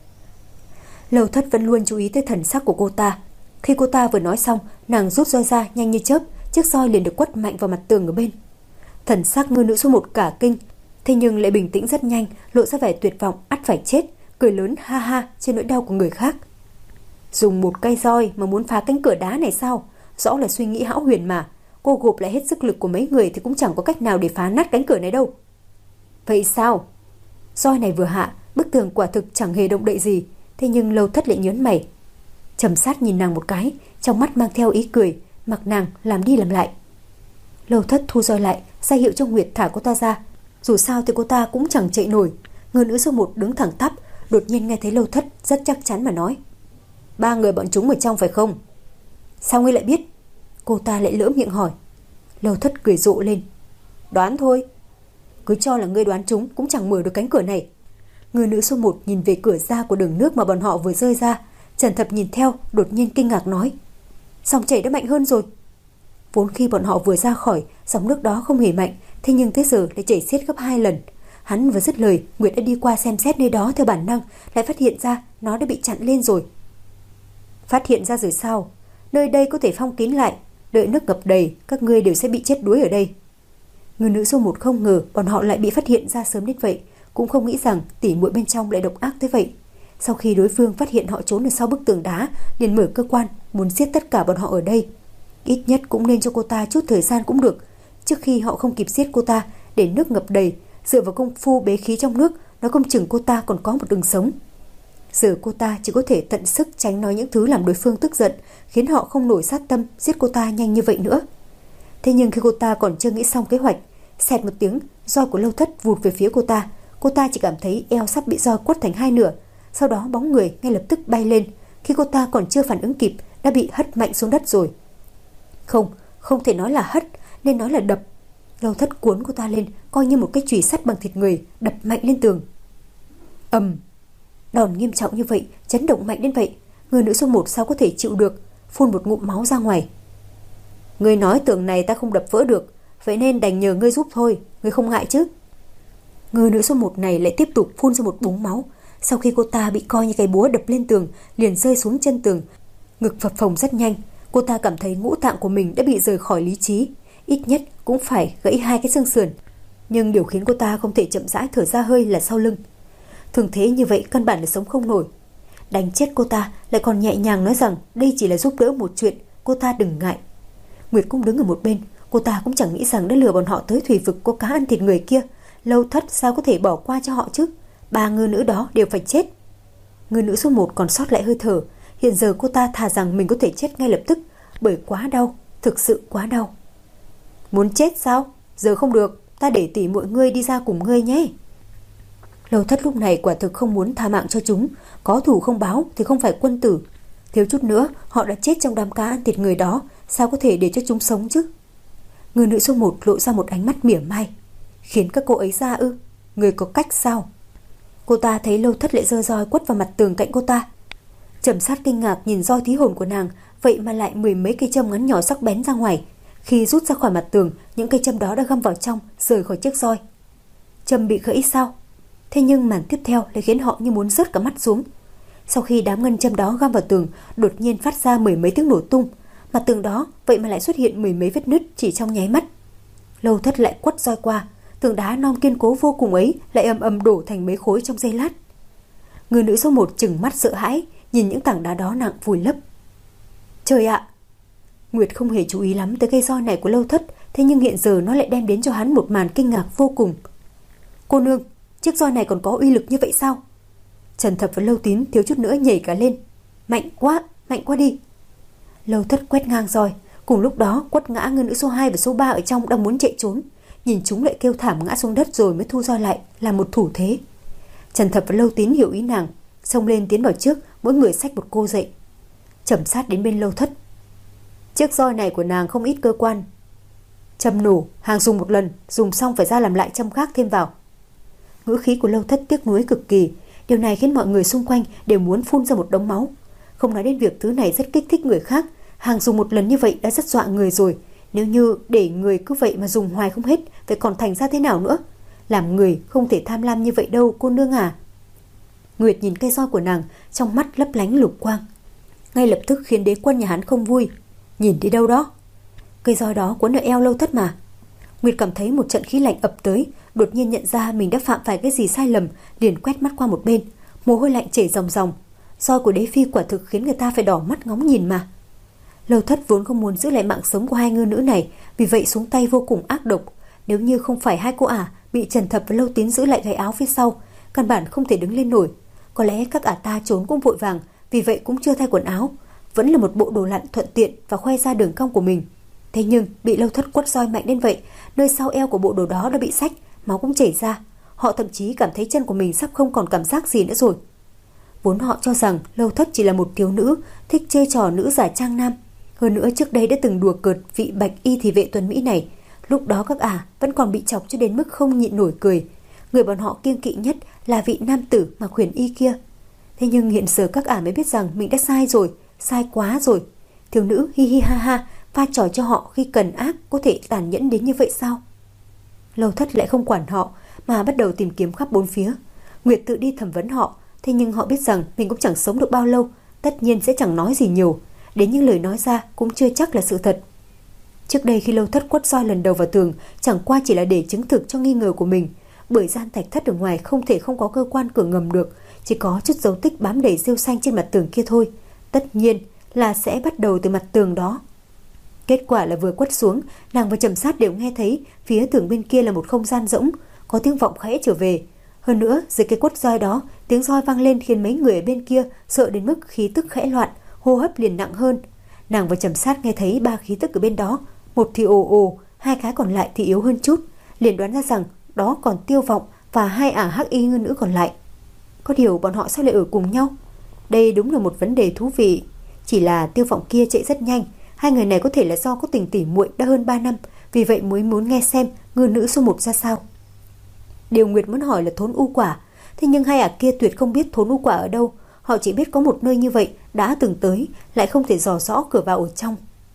S1: Lâu Thất vẫn luôn chú ý tới thần sắc của cô ta. Khi cô ta vừa nói xong, nàng rút roi ra nhanh như chớp, chiếc roi liền được quất mạnh vào mặt tường ở bên. Thần sắc ngư nữ số một cả kinh, thế nhưng lại bình tĩnh rất nhanh, lộ ra vẻ tuyệt vọng, ắt phải chết, cười lớn ha ha trên nỗi đau của người khác. Dùng một cây roi mà muốn phá cánh cửa đá này sao? Rõ là suy nghĩ hão huyền mà. Cô gộp lại hết sức lực của mấy người thì cũng chẳng có cách nào để phá nát cánh cửa này đâu. Vậy sao? Roi này vừa hạ, bức tường quả thực chẳng hề động đậy gì. Thế nhưng Lâu Thất lại nhớn mày, trầm sát nhìn nàng một cái, trong mắt mang theo ý cười, mặc nàng làm đi làm lại. Lâu Thất thu roi lại, ra hiệu cho Nguyệt thả cô ta ra. Dù sao thì cô ta cũng chẳng chạy nổi. Người nữ số một đứng thẳng tắp, đột nhiên nghe thấy Lâu Thất rất chắc chắn mà nói. Ba người bọn chúng ở trong phải không? Sao ngươi lại biết? Cô ta lại lỡ miệng hỏi. Lâu Thất cười rộ lên. Đoán thôi. Cứ cho là ngươi đoán chúng cũng chẳng mở được cánh cửa này. Người nữ số một nhìn về cửa ra của đường nước mà bọn họ vừa rơi ra. Trần Thập nhìn theo, đột nhiên kinh ngạc nói. Dòng chảy đã mạnh hơn rồi. Vốn khi bọn họ vừa ra khỏi, dòng nước đó không hề mạnh, thế nhưng tới giờ lại chảy xiết gấp hai lần. Hắn vừa dứt lời, Nguyệt đã đi qua xem xét nơi đó theo bản năng, lại phát hiện ra nó đã bị chặn lên rồi. Phát hiện ra rồi sao? Nơi đây có thể phong kín lại, đợi nước ngập đầy, các ngươi đều sẽ bị chết đuối ở đây. Người nữ số một không ngờ bọn họ lại bị phát hiện ra sớm đến vậy, cũng không nghĩ rằng tỉ muội bên trong lại độc ác tới vậy. Sau khi đối phương phát hiện họ trốn ở sau bức tường đá, liền mở cơ quan muốn giết tất cả bọn họ ở đây. Ít nhất cũng nên cho cô ta chút thời gian cũng được. Trước khi họ không kịp giết cô ta, để nước ngập đầy, dựa vào công phu bế khí trong nước, nói không chừng cô ta còn có một đường sống. Giờ cô ta chỉ có thể tận sức tránh nói những thứ làm đối phương tức giận, khiến họ không nổi sát tâm giết cô ta nhanh như vậy nữa. Thế nhưng khi cô ta còn chưa nghĩ xong kế hoạch, xẹt một tiếng, roi của Lâu Thất vụt về phía cô ta. Cô ta chỉ cảm thấy eo sắp bị roi quất thành hai nửa. Sau đó bóng người ngay lập tức bay lên. Khi cô ta còn chưa phản ứng kịp, đã bị hất mạnh xuống đất rồi. Không, không thể nói là hất, nên nói là đập. Lâu Thất cuốn cô ta lên, coi như một cái chùy sắt bằng thịt người, đập mạnh lên tường. Ầm! Đòn nghiêm trọng như vậy, chấn động mạnh đến vậy, người nữ số một sao có thể chịu được, phun một ngụm máu ra ngoài. Ngươi nói tường này ta không đập vỡ được, vậy nên đành nhờ ngươi giúp thôi, ngươi không ngại chứ? Người nữ số một này lại tiếp tục phun ra một búng máu. Sau khi cô ta bị coi như cái búa đập lên tường, liền rơi xuống chân tường, ngực phập phồng rất nhanh. Cô ta cảm thấy ngũ tạng của mình đã bị rời khỏi lý trí, ít nhất cũng phải gãy hai cái xương sườn. Nhưng điều khiến cô ta không thể chậm rãi thở ra hơi là sau lưng. Thường thế như vậy căn bản là sống không nổi. Đánh chết cô ta lại còn nhẹ nhàng nói rằng đây chỉ là giúp đỡ một chuyện, cô ta đừng ngại. Nguyệt cũng đứng ở một bên, cô ta cũng chẳng nghĩ rằng đã lừa bọn họ tới thủy vực có cá ăn thịt người kia. Lâu Thất sao có thể bỏ qua cho họ chứ? Ba ngư nữ đó đều phải chết. Người nữ số một còn sót lại hơi thở. Hiện giờ cô ta thà rằng mình có thể chết ngay lập tức, bởi quá đau, thực sự quá đau. Muốn chết sao? Giờ không được, ta để tỷ muội ngươi đi ra cùng ngươi nhé. Lâu Thất lúc này quả thực không muốn tha mạng cho chúng. Có thù không báo thì không phải quân tử. Thiếu chút nữa họ đã chết trong đám cá ăn thịt người đó, sao có thể để cho chúng sống chứ? Người nữ số một lộ ra một ánh mắt mỉa mai. Khiến các cô ấy ra ư? Người có cách sao? Cô ta thấy Lâu Thất lại giơ roi quất vào mặt tường cạnh cô ta. Trầm Sát kinh ngạc nhìn roi thí hồn của nàng, vậy mà lại mười mấy cây châm ngắn nhỏ sắc bén ra ngoài. Khi rút ra khỏi mặt tường, những cây châm đó đã găm vào trong, rời khỏi chiếc roi. Châm bị gãy sao? Thế nhưng màn tiếp theo lại khiến họ như muốn rớt cả mắt xuống. Sau khi đám ngân châm đó găm vào tường, đột nhiên phát ra mười mấy tiếng nổ tung. Mặt tường đó vậy mà lại xuất hiện mười mấy vết nứt chỉ trong nháy mắt. Lâu Thất lại quất roi qua, tường đá non kiên cố vô cùng ấy lại ầm ầm đổ thành mấy khối trong giây lát. Người nữ số một trừng mắt sợ hãi, nhìn những tảng đá đó nặng vùi lấp. Trời ạ! Nguyệt không hề chú ý lắm tới cây roi này của Lâu Thất, thế nhưng hiện giờ nó lại đem đến cho hắn một màn kinh ngạc vô cùng. Cô nương, chiếc roi này còn có uy lực như vậy sao? Trần Thập và Lâu Tín thiếu chút nữa nhảy cả lên. Mạnh quá, mạnh quá đi. Lâu Thất quét ngang roi, cùng lúc đó quất ngã người nữ số hai và số ba ở trong đang muốn chạy trốn. Nhìn chúng lại kêu thảm ngã xuống đất rồi mới thu roi lại, là một thủ thế. Trần Thập và Lâu Tín hiểu ý nàng, xông lên tiến vào trước, mỗi người xách một cô dậy. Trầm Sát đến bên Lâu Thất. Chiếc roi này của nàng không ít cơ quan. Châm nổ, hàng dùng một lần, dùng xong phải ra làm lại châm khác thêm vào. Ngữ khí của Lâu Thất tiếc nuối cực kỳ. Điều này khiến mọi người xung quanh đều muốn phun ra một đống máu. Không nói đến việc thứ này rất kích thích người khác, hàng dùng một lần như vậy đã rất dọa người rồi. Nếu như để người cứ vậy mà dùng hoài không hết, vậy còn thành ra thế nào nữa? Làm người không thể tham lam như vậy đâu cô nương à. Nguyệt nhìn cây roi của nàng, trong mắt lấp lánh lục quang. Ngay lập tức khiến đế quân nhà hắn không vui. Nhìn đi đâu đó? Cây roi đó quấn ở eo Lâu Thất mà. Nguyệt cảm thấy một trận khí lạnh ập tới, đột nhiên nhận ra mình đã phạm phải cái gì sai lầm, liền quét mắt qua một bên, mồ hôi lạnh chảy ròng ròng. Roi của đế phi quả thực khiến người ta phải đỏ mắt ngóng nhìn mà. Lâu Thất vốn không muốn giữ lại mạng sống của hai ngư nữ này, vì vậy xuống tay vô cùng ác độc. Nếu như không phải hai cô ả bị Trần Thập và Lâu Tín giữ lại gáy áo phía sau, căn bản không thể đứng lên nổi. Có lẽ các ả ta trốn cũng vội vàng, vì vậy cũng chưa thay quần áo, vẫn là một bộ đồ lặn thuận tiện và khoe ra đường cong của mình. Thế nhưng bị Lâu Thất quất roi mạnh đến vậy, nơi sau eo của bộ đồ đó đã bị xách, máu cũng chảy ra. Họ thậm chí cảm thấy chân của mình sắp không còn cảm giác gì nữa rồi. Vốn họ cho rằng Lâu Thất chỉ là một thiếu nữ thích chơi trò nữ giả trang nam. Hơn nữa trước đây đã từng đùa cợt vị bạch y thị vệ tuần Mỹ này. Lúc đó các ả vẫn còn bị chọc cho đến mức không nhịn nổi cười. Người bọn họ kiêng kỵ nhất là vị nam tử mặc huyền y kia. Thế nhưng hiện giờ các ả mới biết rằng mình đã sai rồi, sai quá rồi. Thiếu nữ hi hi ha ha pha trò cho họ khi cần ác có thể tàn nhẫn đến như vậy sao? Lâu Thất lại không quản họ mà bắt đầu tìm kiếm khắp bốn phía. Nguyệt tự đi thẩm vấn họ, thế nhưng họ biết rằng mình cũng chẳng sống được bao lâu, tất nhiên sẽ chẳng nói gì nhiều. Đến những lời nói ra cũng chưa chắc là sự thật. Trước đây khi Lâu Thất quất roi lần đầu vào tường, chẳng qua chỉ là để chứng thực cho nghi ngờ của mình, bởi gian thạch thất ở ngoài không thể không có cơ quan cửa ngầm được, chỉ có chút dấu tích bám đầy rêu xanh trên mặt tường kia thôi. Tất nhiên là sẽ bắt đầu từ mặt tường đó. Kết quả là vừa quất xuống, nàng và Trầm Sát đều nghe thấy phía tường bên kia là một không gian rỗng, có tiếng vọng khẽ trở về. Hơn nữa, dưới cái quất roi đó, tiếng roi vang lên khiến mấy người ở bên kia sợ đến mức khí tức khẽ loạn, hô hấp liền nặng hơn. Nàng và Trầm Sát nghe thấy ba khí tức ở bên đó, một thì ồ ồ, hai cái còn lại thì yếu hơn chút, liền đoán ra rằng đó còn Tiêu Vọng và hai ả hắc y ngư nữ còn lại. Có điều bọn họ sao lại ở cùng nhau? Đây đúng là một vấn đề thú vị. Chỉ là Tiêu Vọng kia chạy rất nhanh, hai người này có thể là do có tình tỉ muội đã hơn ba năm, vì vậy mới muốn nghe xem ngư nữ số một ra sao. Điều Nguyệt muốn hỏi là thốn u quả, thế nhưng hai ả kia tuyệt không biết thốn u quả ở đâu. Họ chỉ biết có một nơi như vậy đã từng tới, lại không thể dò rõ cửa vào ở trong.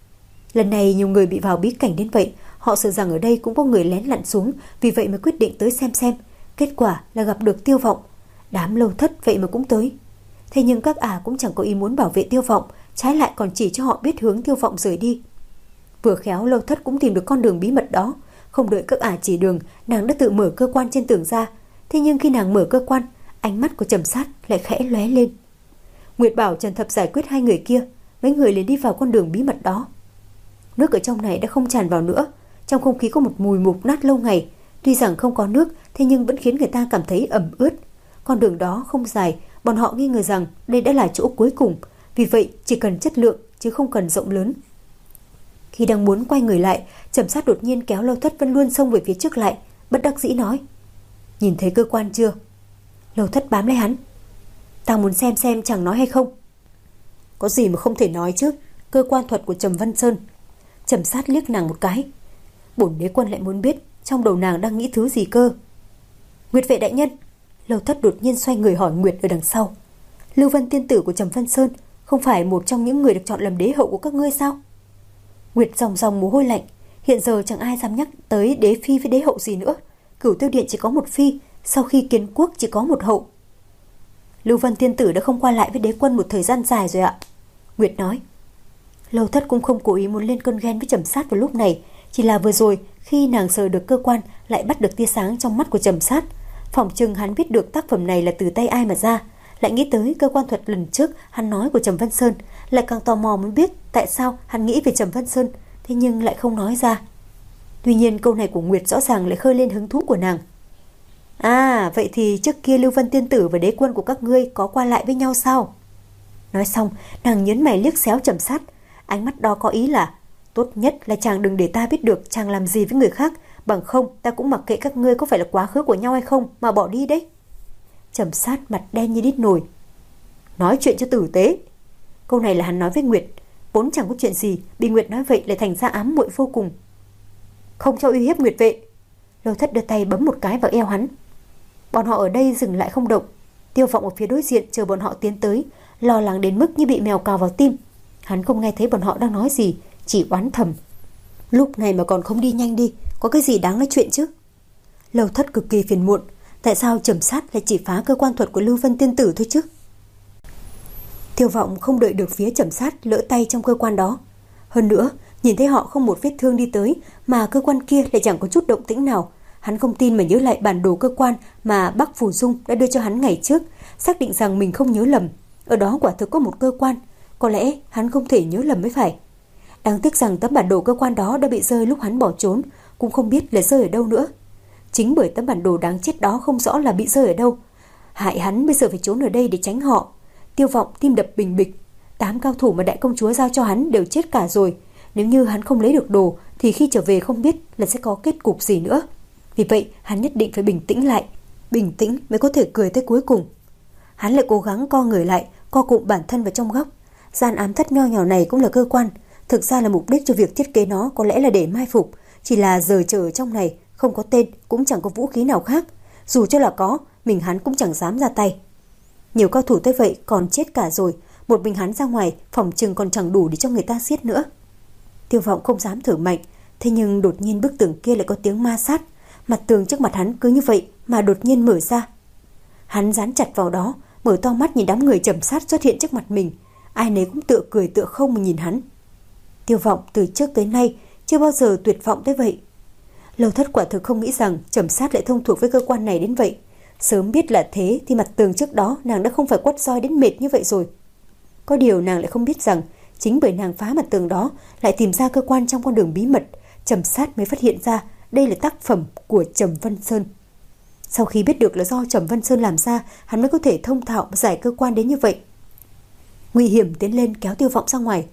S1: Lần này nhiều người bị vào bí cảnh đến vậy, họ sợ rằng ở đây cũng có người lén lặn xuống, vì vậy mới quyết định tới xem xem. Kết quả là gặp được Tiêu Vọng. Đám Lâu Thất vậy mà cũng tới. Thế nhưng các ả cũng chẳng có ý muốn bảo vệ Tiêu Vọng, trái lại còn chỉ cho họ biết hướng Tiêu Vọng rời đi. Vừa khéo Lâu Thất cũng tìm được con đường bí mật đó, không đợi các ả chỉ đường, nàng đã tự mở cơ quan trên tường ra. Thế nhưng khi nàng mở cơ quan, ánh mắt của Trầm Sát lại khẽ lóe lên. Nguyệt bảo Trần Thập giải quyết hai người kia, mấy người liền đi vào con đường bí mật đó. Nước ở trong này đã không tràn vào nữa, trong không khí có một mùi mục nát lâu ngày. Tuy rằng không có nước, thế nhưng vẫn khiến người ta cảm thấy ẩm ướt. Con đường đó không dài, Bọn họ nghi ngờ rằng đây đã là chỗ cuối cùng, vì vậy chỉ cần chất lượng chứ không cần rộng lớn. Khi đang muốn quay người lại, Trầm Sát đột nhiên kéo Lâu Thất vẫn luôn xông về phía trước lại, bất đắc dĩ nói: "Nhìn thấy cơ quan chưa?" Lâu Thất bám lấy hắn: "Ta muốn xem xem chàng nói hay không." "Có gì mà không thể nói chứ, cơ quan thuật của Trầm Văn Sơn." Trầm Sát liếc nàng một cái. Bổn đế quân lại muốn biết trong đầu nàng đang nghĩ thứ gì cơ. "Nguyệt vệ đại nhân." Lâu Thất đột nhiên xoay người hỏi Nguyệt ở đằng sau: "Lưu Vân tiên tử của Trầm Văn Sơn không phải một trong những người được chọn làm đế hậu của các ngươi sao?" Nguyệt ròng ròng mồ hôi lạnh. Hiện giờ chẳng ai dám nhắc tới đế phi với đế hậu gì nữa. Cửu Tiêu Điện chỉ có một phi, sau khi kiến quốc chỉ có một hậu. Lưu Vân tiên tử đã không qua lại với đế quân một thời gian dài rồi ạ, Nguyệt nói. Lâu Thất cũng không cố ý muốn lên cơn ghen với Trầm Sát vào lúc này, chỉ là vừa rồi khi nàng sờ được cơ quan lại bắt được tia sáng trong mắt của Trầm Sát. Phỏng chừng hắn biết được tác phẩm này là từ tay ai mà ra, lại nghĩ tới cơ quan thuật lần trước hắn nói của Trầm Văn Sơn, lại càng tò mò muốn biết tại sao hắn nghĩ về Trầm Văn Sơn, thế nhưng lại không nói ra. Tuy nhiên câu này của Nguyệt rõ ràng lại khơi lên hứng thú của nàng. À, vậy thì trước kia Lưu Vân tiên tử và đế quân của các ngươi có qua lại với nhau sao? Nói xong, nàng nhớn mày liếc xéo Trầm Sát, ánh mắt đó có ý là tốt nhất là chàng đừng để ta biết được chàng làm gì với người khác, bằng không ta cũng mặc kệ các ngươi có phải là quá khứ của nhau hay không mà bỏ đi đấy. Trầm Sát mặt đen như đít nồi. Nói chuyện cho tử tế. Câu này là hắn nói với Nguyệt, vốn chẳng có chuyện gì, bị Nguyệt nói vậy lại thành ra ám muội vô cùng. Không cho uy hiếp Nguyệt vệ. Lâu Thất đưa tay bấm một cái vào eo hắn. Bọn họ ở đây dừng lại không động. Tiêu Vọng ở phía đối diện chờ bọn họ tiến tới, lo lắng đến mức như bị mèo cào vào tim. Hắn không nghe thấy bọn họ đang nói gì, chỉ oán thầm. Lúc này mà còn không đi nhanh đi, có cái gì đáng nói chuyện chứ? Lâu Thất cực kỳ phiền muộn, tại sao Trầm Sát lại chỉ phá cơ quan thuật của Lưu Vân tiên tử thôi chứ? Tiêu Vọng không đợi được phía Trầm Sát lỡ tay trong cơ quan đó. Hơn nữa, nhìn thấy họ không một vết thương đi tới, mà cơ quan kia lại chẳng có chút động tĩnh nào. Hắn không tin mà nhớ lại bản đồ cơ quan mà Bắc Phù Dung đã đưa cho hắn ngày trước, xác định rằng mình không nhớ lầm. Ở đó quả thực có một cơ quan, có lẽ hắn không thể nhớ lầm mới phải. Đáng tiếc rằng tấm bản đồ cơ quan đó đã bị rơi lúc hắn bỏ trốn, cũng không biết là rơi ở đâu nữa. Chính bởi tấm bản đồ đáng chết đó không rõ là bị rơi ở đâu, hại hắn bây giờ phải trốn ở đây để tránh họ. Tiêu Vọng tim đập bình bịch. Tám cao thủ mà đại công chúa giao cho hắn đều chết cả rồi. Nếu như hắn không lấy được đồ thì khi trở về không biết là sẽ có kết cục gì nữa. Vì vậy hắn nhất định phải bình tĩnh lại, bình tĩnh mới có thể cười tới cuối cùng. Hắn lại cố gắng co người lại, co cụm bản thân vào trong góc. Gian ám thất nho nhỏ này cũng là cơ quan, thực ra là mục đích cho việc thiết kế nó có lẽ là để mai phục, chỉ là giờ chờ ở trong này, không có tên cũng chẳng có vũ khí nào khác, dù cho là có, mình hắn cũng chẳng dám ra tay. Nhiều cao thủ tới vậy còn chết cả rồi, một mình hắn ra ngoài phòng chừng còn chẳng đủ để cho người ta giết nữa. Tiêu Vọng không dám thở mạnh, thế nhưng đột nhiên bức tường kia lại có tiếng ma sát, mặt tường trước mặt hắn cứ như vậy mà đột nhiên mở ra. Hắn dán chặt vào đó, mở to mắt nhìn đám người Trầm Sát xuất hiện trước mặt mình, ai nấy cũng tựa cười tựa không mà nhìn hắn. Tiêu Vọng từ trước tới nay chưa bao giờ tuyệt vọng tới vậy. Lâu Thất quả thực không nghĩ rằng Trầm Sát lại thông thuộc với cơ quan này đến vậy. Sớm biết là thế thì mặt tường trước đó nàng đã không phải quất roi đến mệt như vậy rồi. Có điều nàng lại không biết rằng chính bởi nàng phá mặt tường đó lại tìm ra cơ quan trong con đường bí mật, Trầm Sát mới phát hiện ra đây là tác phẩm của Trầm Văn Sơn. Sau khi biết được là do Trầm Văn Sơn làm ra, hắn mới có thể thông thạo giải cơ quan đến như vậy. Nguy hiểm tiến lên kéo Tiêu Vọng ra ngoài.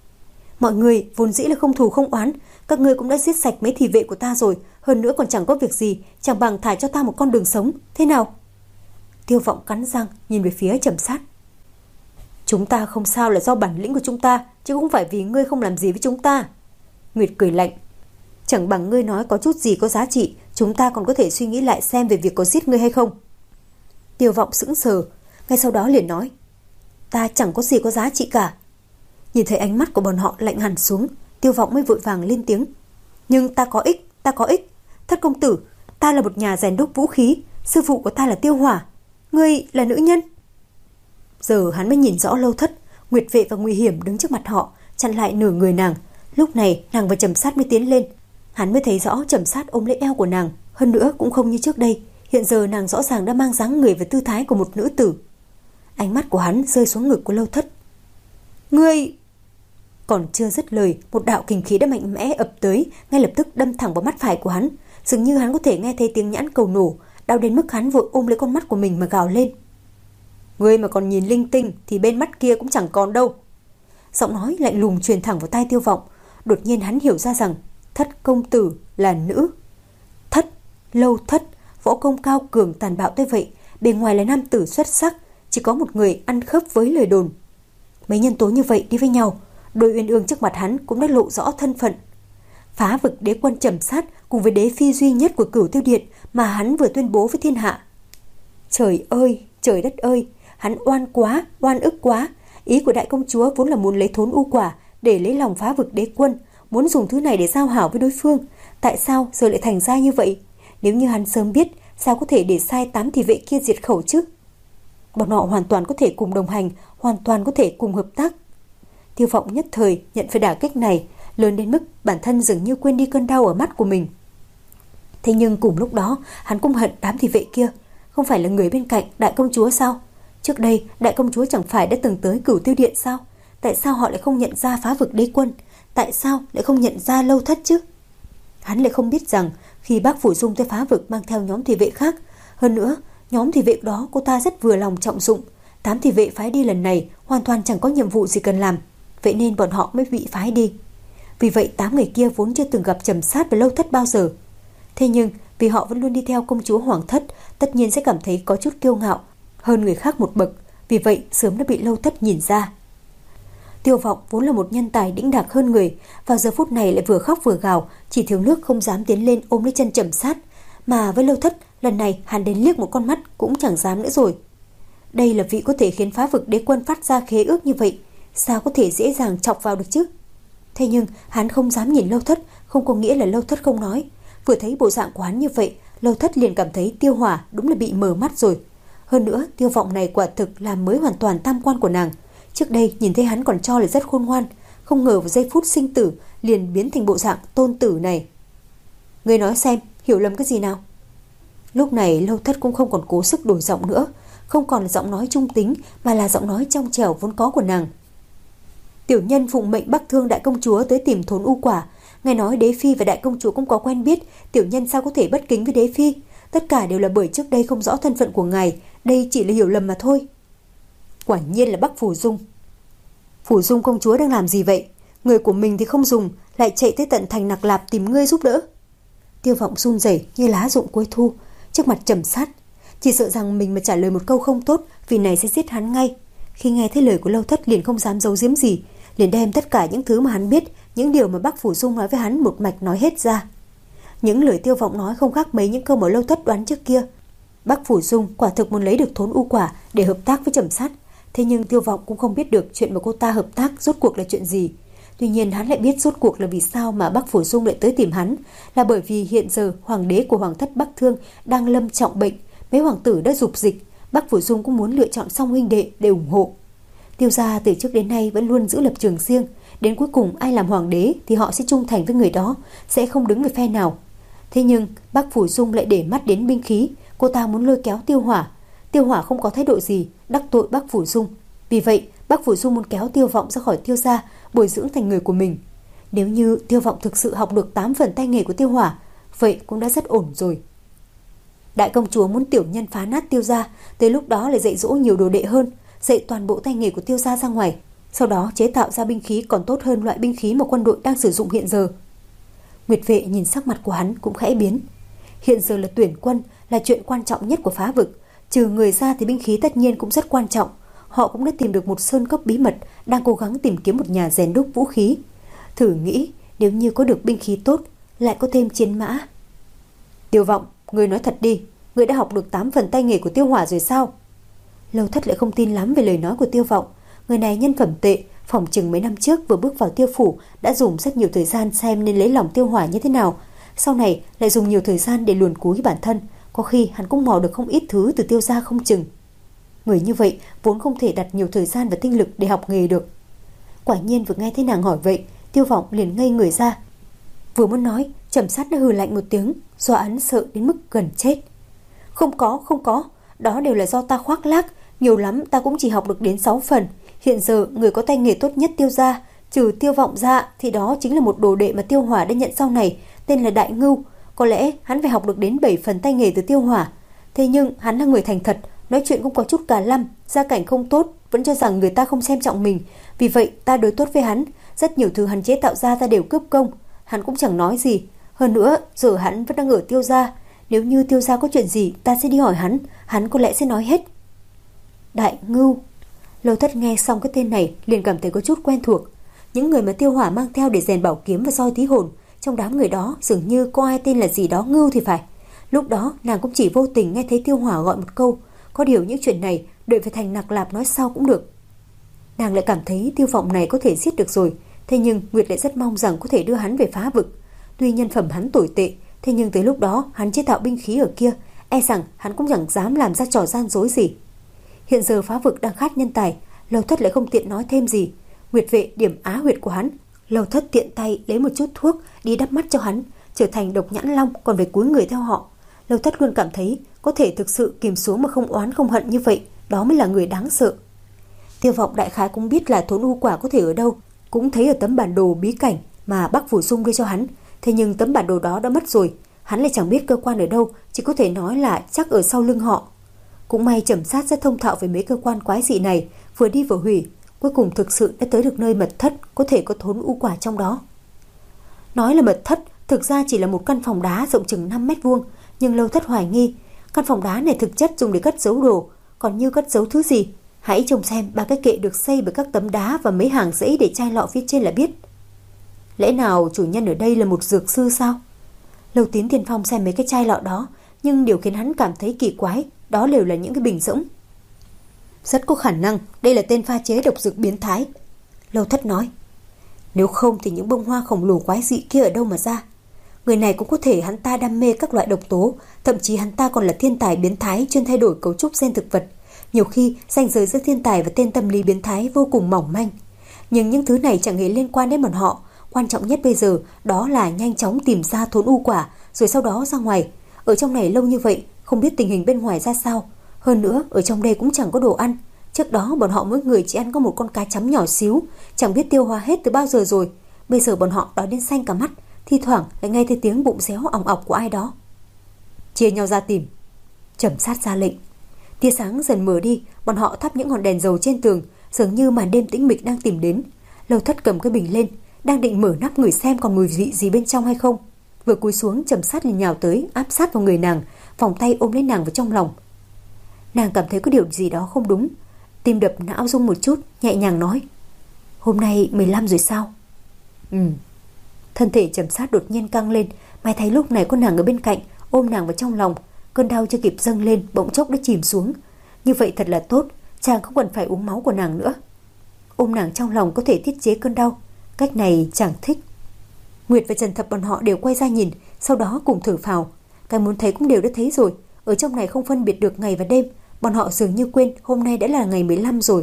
S1: Mọi người vốn dĩ là không thù không oán, các ngươi cũng đã giết sạch mấy thị vệ của ta rồi, hơn nữa còn chẳng có việc gì, chẳng bằng thải cho ta một con đường sống, thế nào? Tiêu Vọng cắn răng nhìn về phía Trầm Sát. Chúng ta không sao là do bản lĩnh của chúng ta, chứ không phải vì ngươi không làm gì với chúng ta. Nguyệt cười lạnh. Chẳng bằng ngươi nói có chút gì có giá trị, chúng ta còn có thể suy nghĩ lại xem về việc có giết ngươi hay không. Tiêu Vọng sững sờ, ngay sau đó liền nói. Ta chẳng có gì có giá trị cả. Nhìn thấy ánh mắt của bọn họ lạnh hẳn xuống, Tiêu Vọng mới vội vàng lên tiếng. Nhưng ta có ích, ta có ích. Thất công tử, ta là một nhà rèn đúc vũ khí, sư phụ của ta là Tiêu Hỏa. Ngươi là nữ nhân. Giờ hắn mới nhìn rõ Lâu Thất, Nguyệt vệ và Nguy Hiểm đứng trước mặt họ, chặn lại nửa người nàng. Lúc này nàng và Trầm Sát mới tiến lên. Hắn mới thấy rõ Trầm Sát ôm lấy eo của nàng, hơn nữa cũng không như trước đây. Hiện giờ nàng rõ ràng đã mang dáng người và tư thái của một nữ tử. Ánh mắt của hắn rơi xuống ngực của Lâu Thất. Ngươi... Còn chưa dứt lời, một đạo kình khí đã mạnh mẽ ập tới, ngay lập tức đâm thẳng vào mắt phải của hắn. Dường như hắn có thể nghe thấy tiếng nhãn cầu nổ, đau đến mức hắn vội ôm lấy con mắt của mình mà gào lên. Ngươi mà còn nhìn linh tinh thì bên mắt kia cũng chẳng còn đâu. Giọng nói lạnh lùng truyền thẳng vào tai Tiêu Vọng. Đột nhiên hắn hiểu ra rằng Thất công tử là nữ. Thất, Lâu Thất, võ công cao cường tàn bạo tới vậy, bề ngoài là nam tử xuất sắc, chỉ có một người ăn khớp với lời đồn. Mấy nhân tố như vậy đi với nhau, Đôi Uyên Ương trước mặt hắn cũng đã lộ rõ thân phận. Phá vực đế quân Trầm Sát cùng với đế phi duy nhất của Cửu Tiêu Điện mà hắn vừa tuyên bố với thiên hạ. Trời ơi, trời đất ơi, hắn oan quá, oan ức quá. Ý của đại công chúa vốn là muốn lấy thốn u quả để lấy lòng Phá vực đế quân, muốn dùng thứ này để giao hảo với đối phương. Tại sao giờ lại thành ra như vậy? Nếu như hắn sớm biết, sao có thể để sai tám thị vệ kia diệt khẩu chứ? Bọn họ hoàn toàn có thể cùng đồng hành, hoàn toàn có thể cùng hợp tác. Tiêu Vọng nhất thời nhận phải đả kích này, lớn đến mức bản thân dường như quên đi cơn đau ở mắt của mình. Thế nhưng cùng lúc đó, hắn cũng hận đám thị vệ kia. Không phải là người bên cạnh đại công chúa sao? Trước đây, đại công chúa chẳng phải đã từng tới Cửu Tiêu Điện sao? Tại sao họ lại không nhận ra Phá vực đế quân? Tại sao lại không nhận ra Lâu Thất chứ? Hắn lại không biết rằng khi bác Phủ Dung tới Phá vực mang theo nhóm thị vệ khác, hơn nữa, nhóm thị vệ đó cô ta rất vừa lòng trọng dụng. Tám thị vệ phái đi lần này hoàn toàn chẳng có nhiệm vụ gì cần làm, vậy nên bọn họ mới bị phái đi. Vì vậy tám người kia vốn chưa từng gặp Trầm Sát và Lâu Thất bao giờ. Thế nhưng vì họ vẫn luôn đi theo công chúa Hoàng Thất, tất nhiên sẽ cảm thấy có chút kiêu ngạo hơn người khác một bậc, vì vậy sớm đã bị Lâu Thất nhìn ra. Tiêu Vọng vốn là một nhân tài đĩnh đạc hơn người, vào giờ phút này lại vừa khóc vừa gào, chỉ thiếu nước không dám tiến lên ôm lấy chân Trầm Sát, mà với Lâu Thất lần này hắn đến liếc một con mắt cũng chẳng dám nữa rồi. Đây là vị có thể khiến Phá vực đế quân phát ra khế ước như vậy, sao có thể dễ dàng chọc vào được chứ? Thế nhưng hắn không dám nhìn Lâu Thất, không có nghĩa là Lâu Thất không nói. Vừa thấy bộ dạng của hắn như vậy, Lâu Thất liền cảm thấy Tiêu Hỏa đúng là bị mờ mắt rồi. Hơn nữa, Tiêu Vọng này quả thực làm mới hoàn toàn tam quan của nàng. Trước đây nhìn thấy hắn còn cho là rất khôn ngoan, không ngờ vào giây phút sinh tử liền biến thành bộ dạng tôn tử này. Ngươi nói xem, hiểu lầm cái gì nào? Lúc này Lâu Thất cũng không còn cố sức đổi giọng nữa, không còn là giọng nói trung tính mà là giọng nói trong trẻo vốn có của nàng. Tiểu nhân phụng mệnh Bắc Thương đại công chúa tới tìm thốn u quả, nghe nói đế phi và đại công chúa cũng có quen biết, tiểu nhân sao có thể bất kính với đế phi? Tất cả đều là bởi trước đây không rõ thân phận của ngài, đây chỉ là hiểu lầm mà thôi. Quả nhiên là Bắc Phủ Dung. Phủ Dung công chúa đang làm gì vậy? Người của mình thì không dùng, lại chạy tới tận thành Nặc Lạp tìm ngươi giúp đỡ. Tiêu Vọng run rẩy như lá rụng cuối thu trước mặt Trầm Sát, chỉ sợ rằng mình mà trả lời một câu không tốt, vì này sẽ giết hắn ngay. Khi nghe thấy lời của Lâu Thất liền không dám giấu giếm gì, liền đem tất cả những thứ mà hắn biết, những điều mà Bắc Phủ Dung nói với hắn một mạch nói hết ra. Những lời Tiêu Vọng nói không khác mấy những câu mà Lâu Thất đoán trước kia. Bắc Phủ Dung quả thực muốn lấy được thốn u quả để hợp tác với Trầm Sát, thế nhưng Tiêu Vọng cũng không biết được chuyện mà cô ta hợp tác rốt cuộc là chuyện gì. Tuy nhiên hắn lại biết rốt cuộc là vì sao mà Bắc Phủ Dung lại tới tìm hắn, là bởi vì hiện giờ hoàng đế của Hoàng thất Bắc Thương đang lâm trọng bệnh, mấy hoàng tử đã dục dịch, Bắc Phủ Dung cũng muốn lựa chọn song huynh đệ để ủng hộ. Tiêu gia từ trước đến nay vẫn luôn giữ lập trường riêng, đến cuối cùng ai làm hoàng đế thì họ sẽ trung thành với người đó, sẽ không đứng về phe nào. Thế nhưng Bắc Phủ Dung lại để mắt đến binh khí, cô ta muốn lôi kéo Tiêu Hỏa. Tiêu Hỏa không có thái độ gì đắc tội Bắc Phủ Dung, vì vậy Bắc Phủ Dung muốn kéo Tiêu Vọng ra khỏi Tiêu gia, bồi dưỡng thành người của mình. Nếu như Tiêu Vọng thực sự học được tám phần tay nghề của Tiêu Hỏa, vậy cũng đã rất ổn rồi. Đại công chúa muốn tiểu nhân phá nát Tiêu gia, tới lúc đó lại dạy dỗ nhiều đồ đệ hơn, dạy toàn bộ tay nghề của Tiêu gia ra ngoài, sau đó chế tạo ra binh khí còn tốt hơn loại binh khí mà quân đội đang sử dụng hiện giờ. Nguyệt Vệ nhìn sắc mặt của hắn cũng khẽ biến. Hiện giờ là tuyển quân, là chuyện quan trọng nhất của Phá vực, trừ người ra thì binh khí tất nhiên cũng rất quan trọng. Họ cũng đã tìm được một sơn cốc bí mật, đang cố gắng tìm kiếm một nhà rèn đúc vũ khí. Thử nghĩ, nếu như có được binh khí tốt, lại có thêm chiến mã. Tiêu Vọng, người nói thật đi, người đã học được tám phần tay nghề của Tiêu Hỏa rồi sao? Lâu Thất lại không tin lắm về lời nói của Tiêu Vọng. Người này nhân phẩm tệ, phỏng chừng mấy năm trước vừa bước vào Tiêu phủ đã dùng rất nhiều thời gian xem nên lấy lòng Tiêu Hỏa như thế nào, sau này lại dùng nhiều thời gian để luồn cúi bản thân, có khi hắn cũng mò được không ít thứ từ Tiêu gia không chừng. Người như vậy vốn không thể đặt nhiều thời gian và tinh lực để học nghề được. Quả nhiên vừa nghe thấy nàng hỏi vậy, Tiêu Vọng liền ngây người ra. Vừa muốn nói, Trầm Sát đã hừ lạnh một tiếng, dọa hắn sợ đến mức gần chết. Không có, không có, đó đều là do ta khoác lác, nhiều lắm ta cũng chỉ học được đến sáu phần. Hiện giờ người có tay nghề tốt nhất Tiêu gia, trừ Tiêu Vọng ra, thì đó chính là một đồ đệ mà Tiêu Hỏa đã nhận sau này, tên là Đại Ngưu. Có lẽ hắn phải học được đến bảy phần tay nghề từ Tiêu Hỏa. Thế nhưng hắn là người thành thật, nói chuyện cũng có chút cả lăm, gia cảnh không tốt, vẫn cho rằng người ta không xem trọng mình. Vì vậy ta đối tốt với hắn, rất nhiều thứ hắn chế tạo ra ta đều cướp công. Hắn cũng chẳng nói gì. Hơn nữa, giờ hắn vẫn đang ở Tiêu gia. Nếu như Tiêu gia có chuyện gì, ta sẽ đi hỏi hắn, hắn có lẽ sẽ nói hết. Đại Ngưu. Lâu Thất nghe xong cái tên này liền cảm thấy có chút quen thuộc. Những người mà Tiêu Hỏa mang theo để rèn bảo kiếm và soi tí hồn, trong đám người đó dường như có ai tên là gì đó Ngưu thì phải. Lúc đó nàng cũng chỉ vô tình nghe thấy Tiêu Hỏa gọi một câu. Có điều những chuyện này đợi về thành Nặc Lạp nói sau cũng được. Nàng lại cảm thấy Tiêu Vọng này có thể giết được rồi. Thế nhưng Nguyệt lại rất mong rằng có thể đưa hắn về phá vực. Tuy nhân phẩm hắn tồi tệ, thế nhưng tới lúc đó hắn chế tạo binh khí ở kia, e rằng hắn cũng chẳng dám làm ra trò gian dối gì. Hiện giờ phá vực đang khát nhân tài, Lâu Thất lại không tiện nói thêm gì. Nguyệt vệ điểm á huyệt của hắn, Lâu Thất tiện tay lấy một chút thuốc đi đắp mắt cho hắn, trở thành Độc Nhãn Long còn phải cúi người theo họ. Lâu Thất luôn cảm thấy có thể thực sự kìm xuống mà không oán không hận như vậy, đó mới là người đáng sợ. Tiêu Vọng đại khái cũng biết là thốn u quả có thể ở đâu, cũng thấy ở tấm bản đồ bí cảnh mà Bắc Phủ Dung đưa cho hắn. Thế nhưng tấm bản đồ đó đã mất rồi, hắn lại chẳng biết cơ quan ở đâu, chỉ có thể nói là chắc ở sau lưng họ. Cũng may Trầm Sát rất thông thạo về mấy cơ quan quái dị này, vừa đi vừa hủy, cuối cùng thực sự đã tới được nơi mật thất có thể có thốn u quả trong đó. Nói là mật thất, thực ra chỉ là một căn phòng đá rộng chừng năm mét vuông, nhưng Lâu Thất hoài nghi, căn phòng đá này thực chất dùng để cất giấu đồ, còn như cất giấu thứ gì, hãy trông xem ba cái kệ được xây bởi các tấm đá và mấy hàng rẫy để chai lọ phía trên là biết. Lẽ nào chủ nhân ở đây là một dược sư sao? Lâu Tín tiên phong xem mấy cái chai lọ đó, nhưng điều khiến hắn cảm thấy kỳ quái, đó đều là những cái bình rỗng. Rất có khả năng đây là tên pha chế độc dược biến thái, Lâu Thất nói. Nếu không thì những bông hoa khổng lồ quái dị kia ở đâu mà ra? Người này cũng có thể hắn ta đam mê các loại độc tố, thậm chí hắn ta còn là thiên tài biến thái chuyên thay đổi cấu trúc gen thực vật. Nhiều khi ranh giới giữa thiên tài và tên tâm lý biến thái vô cùng mỏng manh. Nhưng những thứ này chẳng hề liên quan đến bọn họ. Quan trọng nhất bây giờ đó là nhanh chóng tìm ra thốn u quả, rồi sau đó ra ngoài. Ở trong này lâu như vậy, không biết tình hình bên ngoài ra sao. Hơn nữa, ở trong đây cũng chẳng có đồ ăn. Trước đó bọn họ mỗi người chỉ ăn có một con cá chấm nhỏ xíu, chẳng biết tiêu hóa hết từ bao giờ rồi. Bây giờ bọn họ đói đến xanh cả mắt, thi thoảng lại nghe thấy tiếng bụng réo ỏng ọc của ai đó. Chia nhau ra tìm, Trầm Sát ra lệnh. Tia sáng dần mờ đi, bọn họ thắp những ngọn đèn dầu trên tường, dường như màn đêm tĩnh mịch đang tìm đến. Lâu Thất cầm cái bình lên, đang định mở nắp ngửi xem còn mùi vị gì bên trong hay không. Vừa cúi xuống, Trầm Sát liền nhào tới, áp sát vào người nàng, vòng tay ôm lấy nàng vào trong lòng. Nàng cảm thấy có điều gì đó không đúng, tim đập não rung một chút, nhẹ nhàng nói: Hôm nay mười lăm rồi sao? Ừ. Thân thể Trầm Sát đột nhiên căng lên, may thấy lúc này có nàng ở bên cạnh, ôm nàng vào trong lòng. Cơn đau chưa kịp dâng lên, bỗng chốc đã chìm xuống. Như vậy thật là tốt, chàng không cần phải uống máu của nàng nữa. Ôm nàng trong lòng có thể tiết chế cơn đau, cách này chàng thích. Nguyệt và Trần Thập bọn họ đều quay ra nhìn, sau đó cùng thở phào. Cái muốn thấy cũng đều đã thấy rồi, ở trong này không phân biệt được ngày và đêm. Bọn họ dường như quên hôm nay đã là ngày mười lăm rồi.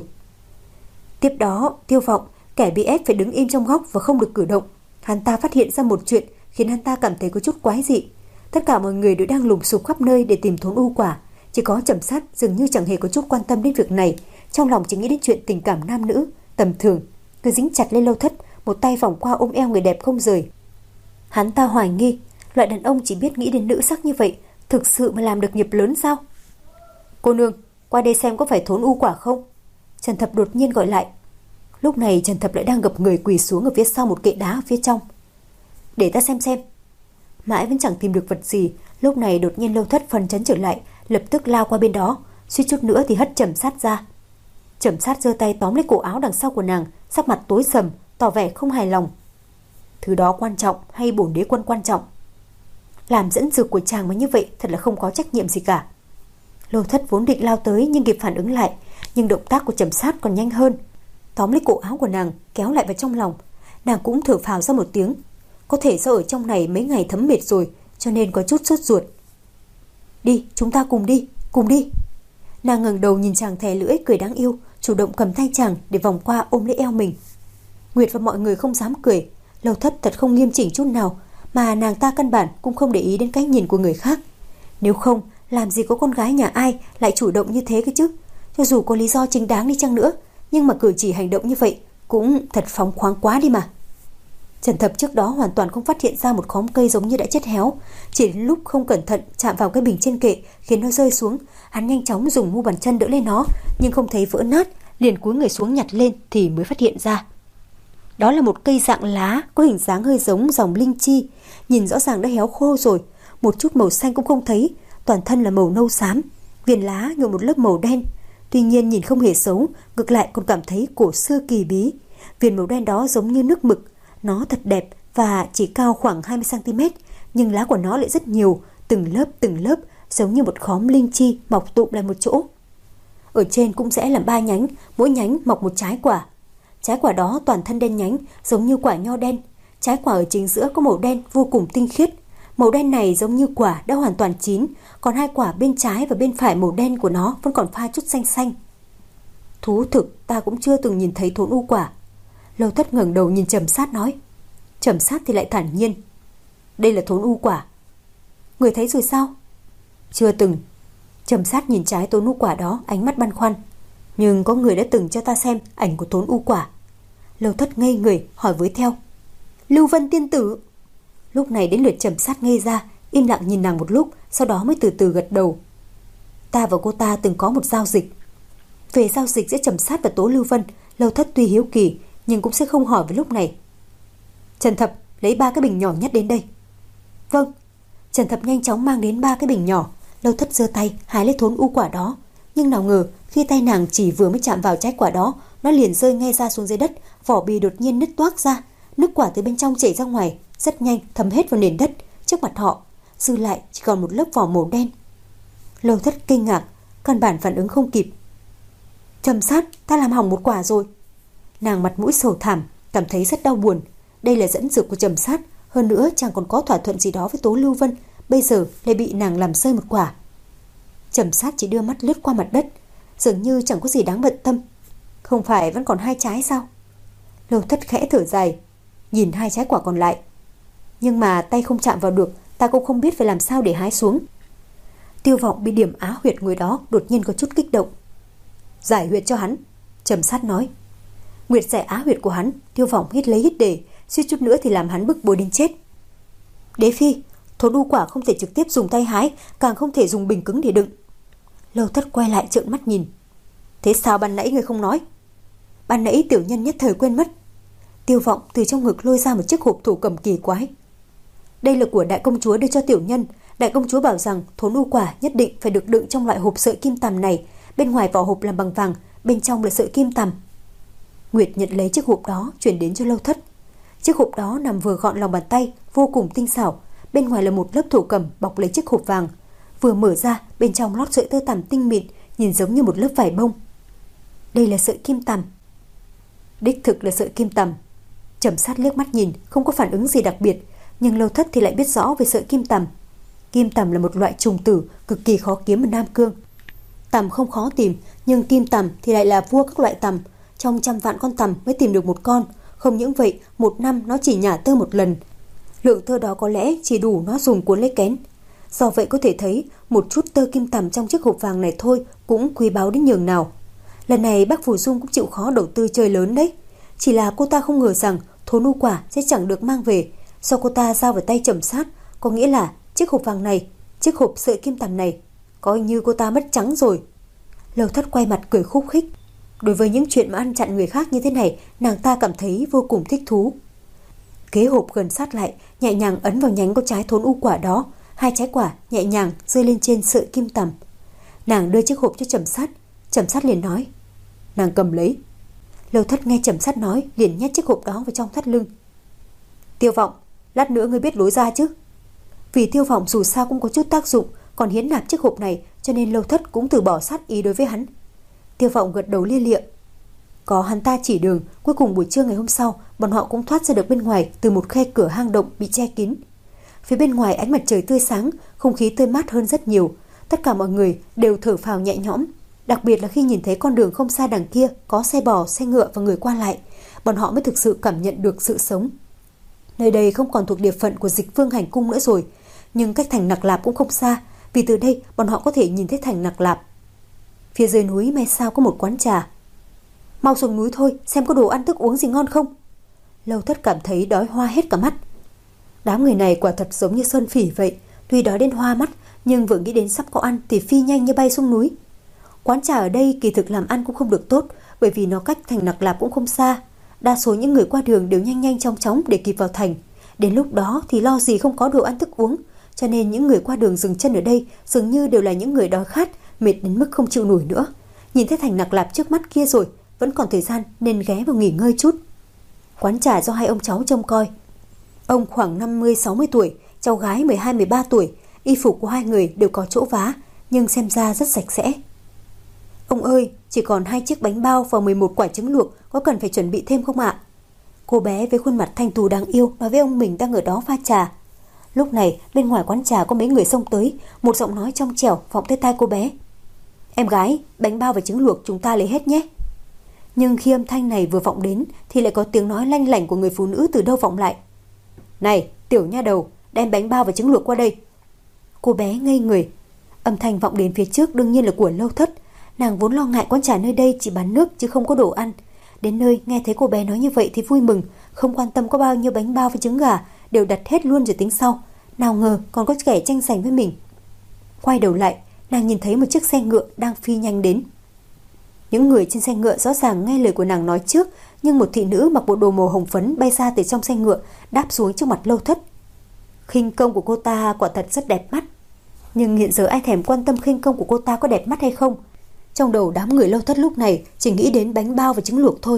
S1: Tiếp đó, Tiêu Vọng, kẻ bị ép phải đứng im trong góc và không được cử động. Hắn ta phát hiện ra một chuyện khiến hắn ta cảm thấy có chút quái dị. Tất cả mọi người đều đang lùng sục khắp nơi để tìm thốn u quả, chỉ có Trầm Sát dường như chẳng hề có chút quan tâm đến việc này, trong lòng chỉ nghĩ đến chuyện tình cảm nam nữ tầm thường. Cứ dính chặt lên Lâu Thất, một tay vòng qua ôm eo người đẹp không rời. Hắn ta hoài nghi, loại đàn ông chỉ biết nghĩ đến nữ sắc như vậy, thực sự mà làm được nghiệp lớn sao? Cô nương, qua đây xem có phải thốn u quả không? Trần Thập đột nhiên gọi lại. Lúc này Trần Thập lại đang gập người quỳ xuống ở phía sau một kệ đá ở phía trong. Để ta xem xem. Mãi vẫn chẳng tìm được vật gì, lúc này đột nhiên Lâu Thất phấn chấn trở lại, lập tức lao qua bên đó, suýt chút nữa thì hất Trầm Sát ra. Trầm Sát giơ tay tóm lấy cổ áo đằng sau của nàng, sắc mặt tối sầm, tỏ vẻ không hài lòng. Thứ đó quan trọng hay bổn đế quân quan trọng? Làm dẫn dược của chàng mà như vậy thật là không có trách nhiệm gì cả. Lâu Thất vốn định lao tới nhưng kịp phản ứng lại, nhưng động tác của Trầm Sát còn nhanh hơn, tóm lấy cổ áo của nàng kéo lại vào trong lòng. Nàng cũng thở phào ra một tiếng, có thể do ở trong này mấy ngày thấm mệt rồi, cho nên có chút sốt ruột. Đi, chúng ta cùng đi, cùng đi. Nàng ngẩng đầu nhìn chàng thè lưỡi cười đáng yêu, chủ động cầm tay chàng để vòng qua ôm lấy eo mình. Nguyệt và mọi người không dám cười, Lâu Thất thật không nghiêm chỉnh chút nào, mà nàng ta căn bản cũng không để ý đến cái nhìn của người khác. Nếu không, làm gì có con gái nhà ai lại chủ động như thế cơ chứ? Cho dù có lý do chính đáng đi chăng nữa, nhưng mà cử chỉ hành động như vậy cũng thật phóng khoáng quá đi mà. Trần Thập trước đó hoàn toàn không phát hiện ra một khóm cây giống như đã chết héo, chỉ đến lúc không cẩn thận chạm vào cái bình trên kệ khiến nó rơi xuống, hắn nhanh chóng dùng mu bàn chân đỡ lên nó, nhưng không thấy vỡ nát, liền cúi người xuống nhặt lên thì mới phát hiện ra. Đó là một cây dạng lá có hình dáng hơi giống dòng linh chi, nhìn rõ ràng đã héo khô rồi, một chút màu xanh cũng không thấy, toàn thân là màu nâu xám, viền lá nhuộm một lớp màu đen. Tuy nhiên nhìn không hề xấu, ngược lại còn cảm thấy cổ xưa kỳ bí. Viền màu đen đó giống như nước mực, nó thật đẹp và chỉ cao khoảng hai mươi xăng ti mét, nhưng lá của nó lại rất nhiều, từng lớp từng lớp, giống như một khóm linh chi mọc tụm lại một chỗ. Ở trên cũng sẽ làm ba nhánh, mỗi nhánh mọc một trái quả. Trái quả đó toàn thân đen nhánh, giống như quả nho đen. Trái quả ở chính giữa có màu đen vô cùng tinh khiết. Màu đen này giống như quả đã hoàn toàn chín, còn hai quả bên trái và bên phải màu đen của nó vẫn còn pha chút xanh xanh. Thú thực ta cũng chưa từng nhìn thấy thốn u quả. Lâu Thất ngẩng đầu nhìn Trầm Sát nói. Trầm Sát thì lại thản nhiên. Đây là thốn u quả. Người thấy rồi sao? Chưa từng. Trầm Sát nhìn trái thốn u quả đó, ánh mắt băn khoăn. Nhưng có người đã từng cho ta xem ảnh của thốn u quả. Lâu Thất ngây người hỏi với theo. Lưu Vân tiên tử. Lúc này đến lượt Trầm Sát ngây ra, im lặng nhìn nàng một lúc, sau đó mới từ từ gật đầu. Ta và cô ta từng có một giao dịch. Về giao dịch giữa Trầm Sát và Tố Lưu Vân, Lâu Thất tuy hiếu kỳ nhưng cũng sẽ không hỏi vào lúc này. Trần Thập lấy ba cái bình nhỏ nhất đến đây. Vâng. Trần Thập nhanh chóng mang đến ba cái bình nhỏ. Lâu Thất giơ tay hái lấy thốn u quả đó, nhưng nào ngờ khi tay nàng chỉ vừa mới chạm vào trái quả đó, nó liền rơi ngay ra xuống dưới đất, vỏ bì đột nhiên nứt toác ra, nước quả từ bên trong chảy ra ngoài, rất nhanh thấm hết vào nền đất trước mặt họ, dư lại chỉ còn một lớp vỏ màu đen. Lâu Thất kinh ngạc, căn bản phản ứng không kịp. Trầm Sát, ta làm hỏng một quả rồi. Nàng mặt mũi sầu thảm, cảm thấy rất đau buồn. Đây là dẫn dược của Trầm Sát, hơn nữa chàng còn có thỏa thuận gì đó với Tố Lưu Vân, bây giờ lại bị nàng làm rơi một quả. Trầm Sát chỉ đưa mắt lướt qua mặt đất, dường như chẳng có gì đáng bận tâm. Không phải vẫn còn hai trái sao? Lâu Thất khẽ thở dài, nhìn hai trái quả còn lại. Nhưng mà tay không chạm vào được, ta cũng không biết phải làm sao để hái xuống. Tiêu Vọng bị điểm á huyệt người đó đột nhiên có chút kích động. Giải huyệt cho hắn, Trầm Sát nói. Nguyệt giải á huyệt của hắn. Tiêu Vọng hít lấy hít để, suýt chút nữa thì làm hắn bức bối đến chết. Đế phi, thốn u quả không thể trực tiếp dùng tay hái, càng không thể dùng bình cứng để đựng. Lâu Thất quay lại trợn mắt nhìn. Thế sao ban nãy người không nói? Ban nãy tiểu nhân nhất thời quên mất. Tiêu Vọng từ trong ngực lôi ra một chiếc hộp thổ cầm kỳ quái. Đây là của đại công chúa đưa cho tiểu nhân. Đại công chúa bảo rằng thốn u quả nhất định phải được đựng trong loại hộp sợi kim tằm này. Bên ngoài vỏ hộp làm bằng vàng, bên trong là sợi kim tằm. Nguyệt nhận lấy chiếc hộp đó chuyển đến cho Lâu Thất. Chiếc hộp đó nằm vừa gọn lòng bàn tay, vô cùng tinh xảo. Bên ngoài là một lớp thổ cẩm bọc lấy chiếc hộp vàng. Vừa mở ra, bên trong lót sợi tơ tằm tinh mịn, nhìn giống như một lớp vải bông. Đây là sợi kim tằm. Đích thực là sợi kim tằm. Trầm Sát liếc mắt nhìn, không có phản ứng gì đặc biệt, nhưng Lâu Thất thì lại biết rõ về sợi kim tằm. Kim tằm là một loại trùng tử cực kỳ khó kiếm ở Nam Cương. Tằm không khó tìm, nhưng kim tằm thì lại là vua các loại tằm. Trong trăm vạn con tằm mới tìm được một con. Không những vậy, một năm nó chỉ nhả tơ một lần. Lượng tơ đó có lẽ chỉ đủ nó dùng cuốn lấy kén. Do vậy có thể thấy một chút tơ kim tằm trong chiếc hộp vàng này thôi cũng quý báu đến nhường nào. Lần này bác Phù Dung cũng chịu khó đầu tư chơi lớn đấy. Chỉ là cô ta không ngờ rằng thốn u quả sẽ chẳng được mang về. Do cô ta giao vào tay Trầm Sát, có nghĩa là chiếc hộp vàng này, chiếc hộp sợi kim tằm này, coi như cô ta mất trắng rồi. Lâu Thất quay mặt cười khúc khích. Đối với những chuyện mà ăn chặn người khác như thế này, nàng ta cảm thấy vô cùng thích thú. Kế hộp gần sát lại, nhẹ nhàng ấn vào nhánh có trái thốn u quả đó. Hai trái quả nhẹ nhàng rơi lên trên sợi kim tằm. Nàng đưa chiếc hộp cho Trầm Sát. Trầm Sát liền nói. Nàng cầm lấy. Lâu Thất nghe Trầm Sát nói, liền nhét chiếc hộp đó vào trong thắt lưng. Tiêu Vọng, lát nữa ngươi biết lối ra chứ? Vì Tiêu Vọng dù sao cũng có chút tác dụng, còn hiến nạp chiếc hộp này, cho nên Lâu Thất cũng từ bỏ sát ý đối với hắn. Tiêu Vọng gật đầu lia lịa. Có hắn ta chỉ đường, cuối cùng buổi trưa ngày hôm sau, bọn họ cũng thoát ra được bên ngoài từ một khe cửa hang động bị che kín. Phía bên ngoài ánh mặt trời tươi sáng, không khí tươi mát hơn rất nhiều. Tất cả mọi người đều thở phào nhẹ nhõm, đặc biệt là khi nhìn thấy con đường không xa đằng kia có xe bò, xe ngựa và người qua lại, bọn họ mới thực sự cảm nhận được sự sống. Nơi đây không còn thuộc địa phận của Dịch Vương hành cung nữa rồi, nhưng cách thành Nặc Lạp cũng không xa, vì từ đây bọn họ có thể nhìn thấy thành Nặc Lạp. Phía dưới núi may sao có một quán trà. Mau xuống núi thôi, xem có đồ ăn thức uống gì ngon không. Lâu Thất cảm thấy đói hoa hết cả mắt. Đám người này quả thật giống như sơn phỉ vậy, tuy đói đến hoa mắt nhưng vừa nghĩ đến sắp có ăn thì phi nhanh như bay xuống núi. Quán trà ở đây kỳ thực làm ăn cũng không được tốt, bởi vì nó cách thành Nặc Lạp cũng không xa. Đa số những người qua đường đều nhanh nhanh chóng chóng để kịp vào thành. Đến lúc đó thì lo gì không có đồ ăn thức uống, cho nên những người qua đường dừng chân ở đây dường như đều là những người đói khát, mệt đến mức không chịu nổi nữa. Nhìn thấy thành Nặc Lạp trước mắt kia rồi, vẫn còn thời gian nên ghé vào nghỉ ngơi chút. Quán trà do hai ông cháu trông coi. Ông khoảng năm mươi sáu mươi tuổi, cháu gái mười hai mười ba tuổi, y phục của hai người đều có chỗ vá, nhưng xem ra rất sạch sẽ. Ông ơi, chỉ còn hai chiếc bánh bao và mười một quả trứng luộc, có cần phải chuẩn bị thêm không ạ? Cô bé với khuôn mặt thanh tú đáng yêu nói với ông mình đang ở đó pha trà. Lúc này bên ngoài quán trà có mấy người xông tới, một giọng nói trong trẻo vọng tới tai cô bé. Em gái, bánh bao và trứng luộc chúng ta lấy hết nhé. Nhưng khi âm thanh này vừa vọng đến thì lại có tiếng nói lanh lảnh của người phụ nữ từ đâu vọng lại. Này, tiểu nha đầu, đem bánh bao và trứng luộc qua đây. Cô bé ngây người. Âm thanh vọng đến phía trước đương nhiên là của Lâu Thất. Nàng vốn lo ngại quán trà nơi đây chỉ bán nước chứ không có đồ ăn. Đến nơi nghe thấy cô bé nói như vậy thì vui mừng, không quan tâm có bao nhiêu bánh bao với trứng gà, đều đặt hết luôn rồi tính sau. Nào ngờ còn có kẻ tranh giành với mình. Quay đầu lại, nàng nhìn thấy một chiếc xe ngựa đang phi nhanh đến. Những người trên xe ngựa rõ ràng nghe lời của nàng nói trước, nhưng một thị nữ mặc bộ đồ màu hồng phấn bay ra từ trong xe ngựa, đáp xuống trước mặt Lâu Thất. Khinh công của cô ta quả thật rất đẹp mắt, nhưng hiện giờ ai thèm quan tâm khinh công của cô ta có đẹp mắt hay không. Trong đầu đám người Lâu Thất lúc này chỉ nghĩ đến bánh bao và trứng luộc thôi.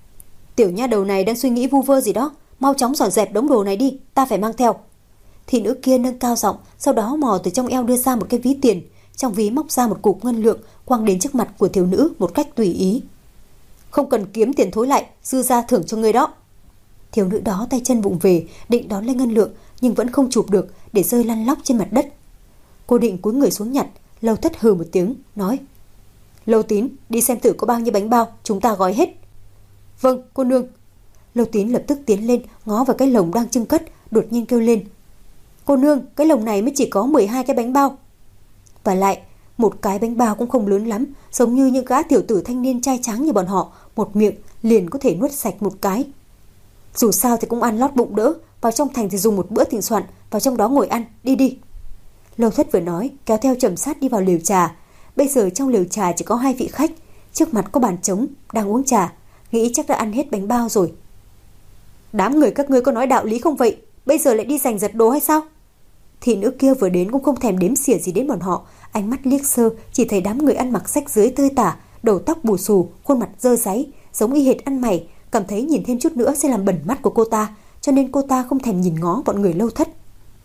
S1: Tiểu nha đầu này đang suy nghĩ vu vơ gì đó, mau chóng dọn dẹp đống đồ này đi, ta phải mang theo. Thị nữ kia nâng cao giọng, sau đó mò từ trong eo đưa ra một cái ví tiền, trong ví móc ra một cục ngân lượng quăng đến trước mặt của thiếu nữ một cách tùy ý. Không cần kiếm tiền thối lại, dư ra thưởng cho người đó. Thiếu nữ đó tay chân vụng về định đón lên ngân lượng nhưng vẫn không chụp được, để rơi lăn lóc trên mặt đất. Cô định cúi người xuống nhặt. Lâu Thất hừ một tiếng nói: Lâu Tín, đi xem thử có bao nhiêu bánh bao, chúng ta gói hết. Vâng, cô nương. Lâu Tín lập tức tiến lên, ngó vào cái lồng đang trưng cất, đột nhiên kêu lên: Cô nương, cái lồng này mới chỉ có mười hai cái bánh bao. Và lại, một cái bánh bao cũng không lớn lắm, giống như những gã tiểu tử thanh niên trai tráng như bọn họ, một miệng liền có thể nuốt sạch một cái. Dù sao thì cũng ăn lót bụng đỡ, vào trong thành thì dùng một bữa thịnh soạn, vào trong đó ngồi ăn, đi đi. Lâu Thất vừa nói, kéo theo Trầm Sát đi vào lều trà. Bây giờ trong lều trà chỉ có hai vị khách, trước mặt có bàn trống, đang uống trà, nghĩ chắc đã ăn hết bánh bao rồi. Đám người các ngươi có nói đạo lý không vậy? Bây giờ lại đi giành giật đồ hay sao? Thị nữ kia vừa đến cũng không thèm đếm xỉa gì đến bọn họ, ánh mắt liếc sơ chỉ thấy đám người ăn mặc rách rưới tơi tả, đầu tóc bù xù, khuôn mặt dơ dáy, giống y hệt ăn mày, cảm thấy nhìn thêm chút nữa sẽ làm bẩn mắt của cô ta, cho nên cô ta không thèm nhìn ngó bọn người Lâu Thất.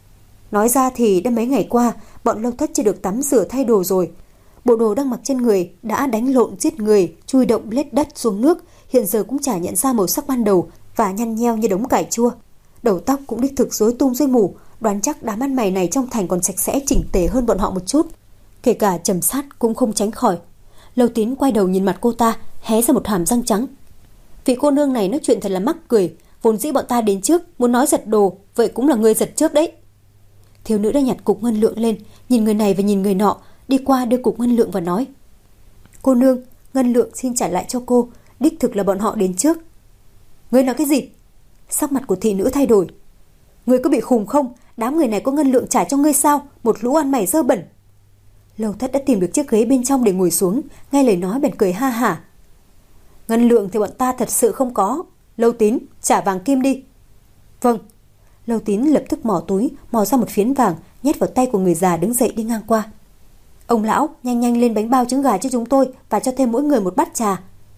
S1: Nói ra thì đã mấy ngày qua, bọn Lâu Thất chưa được tắm rửa thay đồ rồi. Bộ đồ đang mặc trên người đã đánh lộn giết người, chui động lết đất xuống nước, hiện giờ cũng chả nhận ra màu sắc ban đầu và nhăn nheo như đống cải chua. Đầu tóc cũng đích thực rối tung rối mù, đoán chắc đám ăn mày này trong thành còn sạch sẽ chỉnh tề hơn bọn họ một chút. Kể cả Trầm Sát cũng không tránh khỏi. Lâu Tín quay đầu nhìn mặt cô ta, hé ra một hàm răng trắng. Vị cô nương này nói chuyện thật là mắc cười, vốn dĩ bọn ta đến trước muốn nói giật đồ, vậy cũng là ngươi giật trước đấy. Thiếu nữ đã nhặt cục ngân lượng lên, nhìn người này và nhìn người nọ, đi qua đưa cục ngân lượng và nói: Cô nương, ngân lượng xin trả lại cho cô, đích thực là bọn họ đến trước. Ngươi nói cái gì? Sắc mặt của thị nữ thay đổi. Ngươi có bị khùng không? Đám người này có ngân lượng trả cho ngươi sao? Một lũ ăn mày dơ bẩn. Lâu Thất đã tìm được chiếc ghế bên trong để ngồi xuống, nghe lời nói bèn cười ha hả. Ngân lượng thì bọn ta thật sự không có. Lâu Tín, trả vàng kim đi. Vâng. Lâu Tín lập tức mò túi, mò ra một phiến vàng, nhét vào tay của người già đứng dậy đi ngang qua. Ông lão, nhanh nhanh lên bánh bao trứng gà cho chúng tôi và cho thêm mỗi người một bát trà.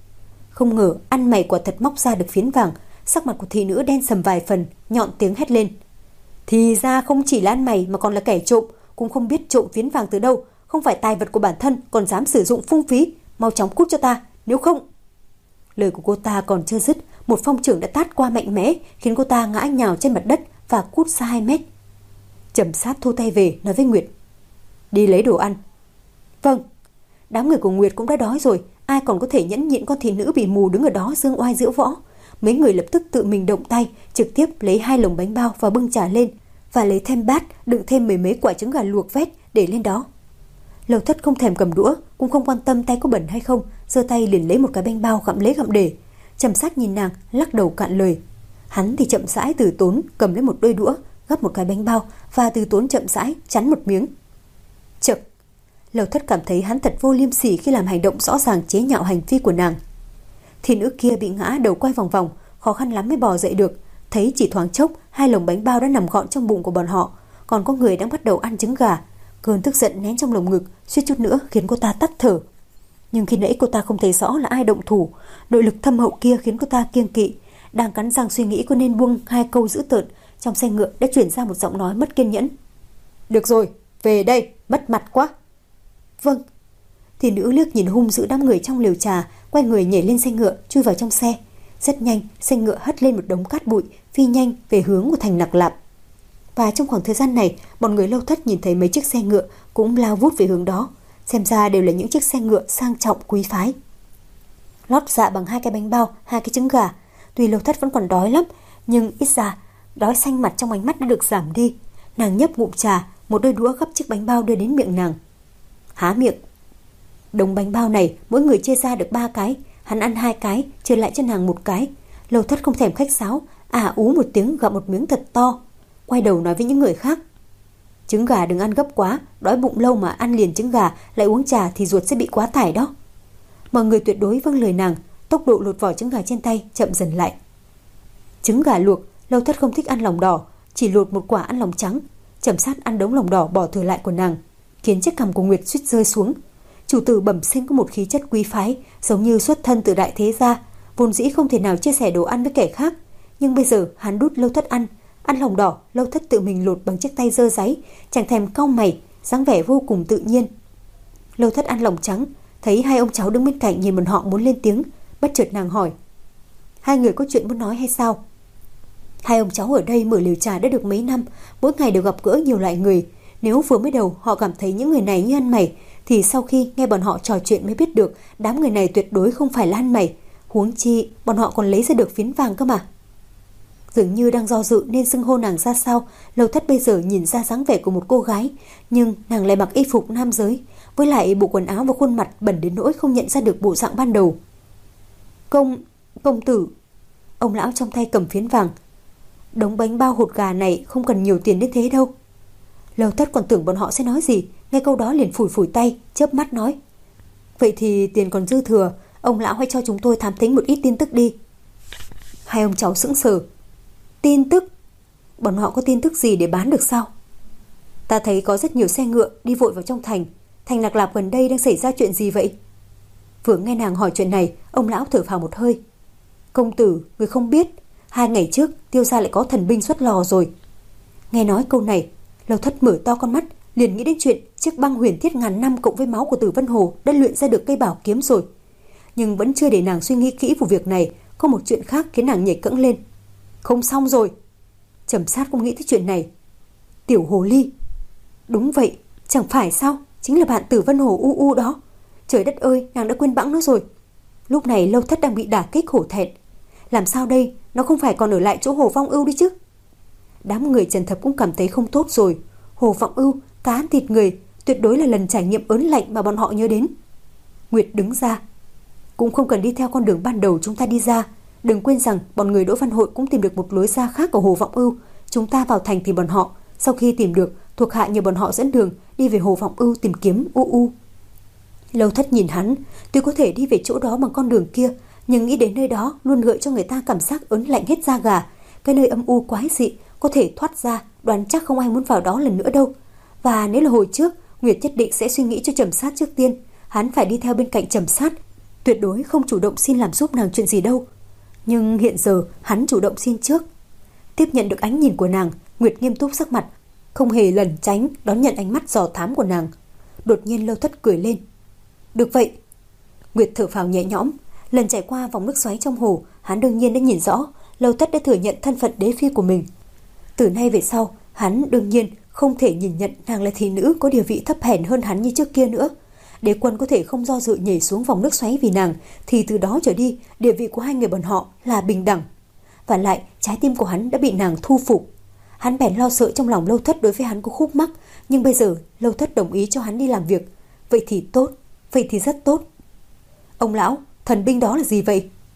S1: Không ngờ ăn mày quả thật móc ra được phiến vàng. Sắc mặt của thị nữ đen sầm vài phần, nhọn tiếng hét lên. Thì ra không chỉ là ăn mày mà còn là kẻ trộm, cũng không biết trộm phiến vàng từ đâu, không phải tài vật của bản thân còn dám sử dụng phung phí, mau chóng cút cho ta, nếu không. Lời của cô ta còn chưa dứt, một phong chưởng đã tát qua mạnh mẽ, khiến cô ta ngã nhào trên mặt đất và cút xa hai mét. Trầm Sát thu tay về nói với Nguyệt: Đi lấy đồ ăn. Vâng. Đám người của Nguyệt cũng đã đói rồi, ai còn có thể nhẫn nhịn con thị nữ bị mù đứng ở đó dương oai diễu võ. Mấy người lập tức tự mình động tay, trực tiếp lấy hai lồng bánh bao và bưng trà lên, và lấy thêm bát đựng thêm mười mấy quả trứng gà luộc vét để lên đó. Lâu Thất không thèm cầm đũa, cũng không quan tâm tay có bẩn hay không, giơ tay liền lấy một cái bánh bao gặm lấy gặm để. Trầm Sát nhìn nàng, lắc đầu cạn lời. Hắn thì chậm rãi từ tốn cầm lấy một đôi đũa, gắp một cái bánh bao và từ tốn chậm rãi chắn một miếng. Chậc! Lầu Thất cảm thấy hắn thật vô liêm sỉ khi làm hành động rõ ràng chế nhạo hành vi của nàng. Thị nữ kia bị ngã đầu quay vòng vòng, khó khăn lắm mới bò dậy được. Thấy chỉ thoáng chốc hai lồng bánh bao đã nằm gọn trong bụng của bọn họ, còn có người đang bắt đầu ăn trứng gà. Cơn tức giận nén trong lồng ngực suýt chút nữa khiến cô ta tắt thở. Nhưng khi nãy cô ta không thấy rõ là ai động thủ, nội lực thâm hậu kia khiến cô ta kiêng kỵ. Đang cắn răng suy nghĩ có nên buông hai câu dữ tợn, trong xe ngựa đã chuyển ra một giọng nói mất kiên nhẫn. Được rồi, về đây, mất mặt quá. Vâng. Thì nữ liếc nhìn hung dữ đám người trong lều trà, quay người nhảy lên xe ngựa, chui vào trong xe. Rất nhanh, xe ngựa hất lên một đống cát bụi, phi nhanh về hướng của thành Lạc Lạp. Và trong khoảng thời gian này, bọn người Lâu Thất nhìn thấy mấy chiếc xe ngựa cũng lao vút về hướng đó. Xem ra đều là những chiếc xe ngựa sang trọng quý phái. Lót dạ bằng hai cái bánh bao, hai cái trứng gà. Tuy Lâu Thất vẫn còn đói lắm, nhưng ít ra đói xanh mặt trong ánh mắt đã được giảm đi. Nàng nhấp ngụm trà, một đôi đũa gấp chiếc bánh bao đưa đến miệng nàng. Há miệng. Đống bánh bao này mỗi người chia ra được ba cái, hắn ăn hai cái, chia lại cho nàng một cái. Lâu Thất không thèm khách sáo, ả ú một tiếng gặm một miếng thật to, quay đầu nói với những người khác. Trứng gà đừng ăn gấp quá, đói bụng lâu mà ăn liền trứng gà lại uống trà thì ruột sẽ bị quá tải đó. Mọi người tuyệt đối vâng lời nàng, tốc độ lột vỏ trứng gà trên tay chậm dần lại. Trứng gà luộc, Lâu Thất không thích ăn lòng đỏ, chỉ lột một quả ăn lòng trắng. Trầm Sát ăn đống lòng đỏ bỏ thừa lại của nàng, khiến chiếc cằm của Nguyệt suýt rơi xuống. Chủ tử bẩm sinh có một khí chất quý phái, giống như xuất thân từ đại thế gia, vốn dĩ không thể nào chia sẻ đồ ăn với kẻ khác. Nhưng bây giờ hắn đút Lâu Thất ăn, ăn lòng đỏ, Lâu Thất tự mình lột bằng chiếc tay dơ dáy, chẳng thèm cau mày, dáng vẻ vô cùng tự nhiên. Lâu Thất ăn lòng trắng, thấy hai ông cháu đứng bên cạnh nhìn bọn họ muốn lên tiếng, bất chợt nàng hỏi: hai người có chuyện muốn nói hay sao? Hai ông cháu ở đây mở lều trà đã được mấy năm, mỗi ngày đều gặp gỡ nhiều loại người. Nếu vừa mới đầu họ cảm thấy những người này như ăn mày, thì sau khi nghe bọn họ trò chuyện mới biết được đám người này tuyệt đối không phải là ăn mày. Huống chi bọn họ còn lấy ra được phiến vàng cơ mà. Dường như đang do dự nên xưng hô nàng ra sao. Lâu Thất bây giờ nhìn ra dáng vẻ của một cô gái, nhưng nàng lại mặc y phục nam giới, với lại bộ quần áo và khuôn mặt bẩn đến nỗi không nhận ra được bộ dạng ban đầu. Công, công tử. Ông lão trong tay cầm phiến vàng. Đống bánh bao hột gà này không cần nhiều tiền đến thế đâu. Lâu Thất còn tưởng bọn họ sẽ nói gì, nghe câu đó liền phủi phủi tay, chớp mắt nói: vậy thì tiền còn dư thừa, ông lão hãy cho chúng tôi thám thính một ít tin tức đi. Hai ông cháu sững sờ. Tin tức? Bọn họ có tin tức gì để bán được sao? Ta thấy có rất nhiều xe ngựa đi vội vào trong thành. Thành Lạc Lạp gần đây đang xảy ra chuyện gì vậy? Vừa nghe nàng hỏi chuyện này, ông lão thở phào một hơi. Công tử, người không biết, hai ngày trước Tiêu gia lại có thần binh xuất lò rồi. Nghe nói câu này, Lâu Thất mở to con mắt, liền nghĩ đến chuyện chiếc băng huyền thiết ngàn năm cộng với máu của Tử Vân Hồ đã luyện ra được cây bảo kiếm rồi. Nhưng vẫn chưa để nàng suy nghĩ kỹ vụ việc này, có một chuyện khác khiến nàng nhảy cẫng lên. Không xong rồi. Trầm Sát cũng nghĩ tới chuyện này. Tiểu hồ ly. Đúng vậy, chẳng phải sao, chính là bạn Tử Vân Hồ u u đó. Trời đất ơi, nàng đã quên bẵng nó rồi. Lúc này Lâu Thất đang bị đả kích hổ thẹn. Làm sao đây, nó không phải còn ở lại chỗ Hồ Vong Ưu đi chứ? Đám người Trần Thập cũng cảm thấy không tốt rồi. Hồ Vọng Ưu, cá ăn thịt người, tuyệt đối là lần trải nghiệm ớn lạnh mà bọn họ nhớ đến. Nguyệt đứng ra. Cũng không cần đi theo con đường ban đầu chúng ta đi ra. Đừng quên rằng bọn người Đỗ Văn Hội cũng tìm được một lối ra khác ở Hồ Vọng Ưu. Chúng ta vào thành tìm bọn họ. Sau khi tìm được, thuộc hạ nhờ bọn họ dẫn đường đi về Hồ Vọng Ưu tìm kiếm u u. Lâu Thất nhìn hắn, tuy có thể đi về chỗ đó bằng con đường kia, nhưng nghĩ đến nơi đó luôn gợi cho người ta cảm giác ớn lạnh hết da gà. Cái nơi âm u quái dị, có thể thoát ra, đoán chắc không ai muốn vào đó lần nữa đâu. Và nếu là hồi trước, Nguyệt nhất định sẽ suy nghĩ cho Trầm Sát trước tiên. Hắn phải đi theo bên cạnh Trầm Sát, tuyệt đối không chủ động xin làm giúp nàng chuyện gì đâu. Nhưng hiện giờ hắn chủ động xin trước. Tiếp nhận được ánh nhìn của nàng, Nguyệt nghiêm túc sắc mặt, không hề lẩn tránh đón nhận ánh mắt dò thám của nàng. Đột nhiên Lâu Thất cười lên. Được vậy. Nguyệt thở phào nhẹ nhõm. Lần trải qua vòng nước xoáy trong hồ, hắn đương nhiên đã nhìn rõ Lâu Thất đã thừa nhận thân phận đế phi của mình. Từ nay về sau, hắn đương nhiên không thể nhìn nhận nàng là thị nữ có địa vị thấp hèn hơn hắn như trước kia nữa. Đế quân có thể không do dự nhảy xuống vòng nước xoáy vì nàng, thì từ đó trở đi địa vị của hai người bọn họ là bình đẳng. Và lại trái tim của hắn đã bị nàng thu phục. Hắn bèn lo sợ trong lòng Lâu Thất đối với hắn có khúc mắc, nhưng bây giờ Lâu Thất đồng ý cho hắn đi làm việc. Vậy thì tốt, vậy thì rất tốt. Ông lão, thần binh đó là gì vậy?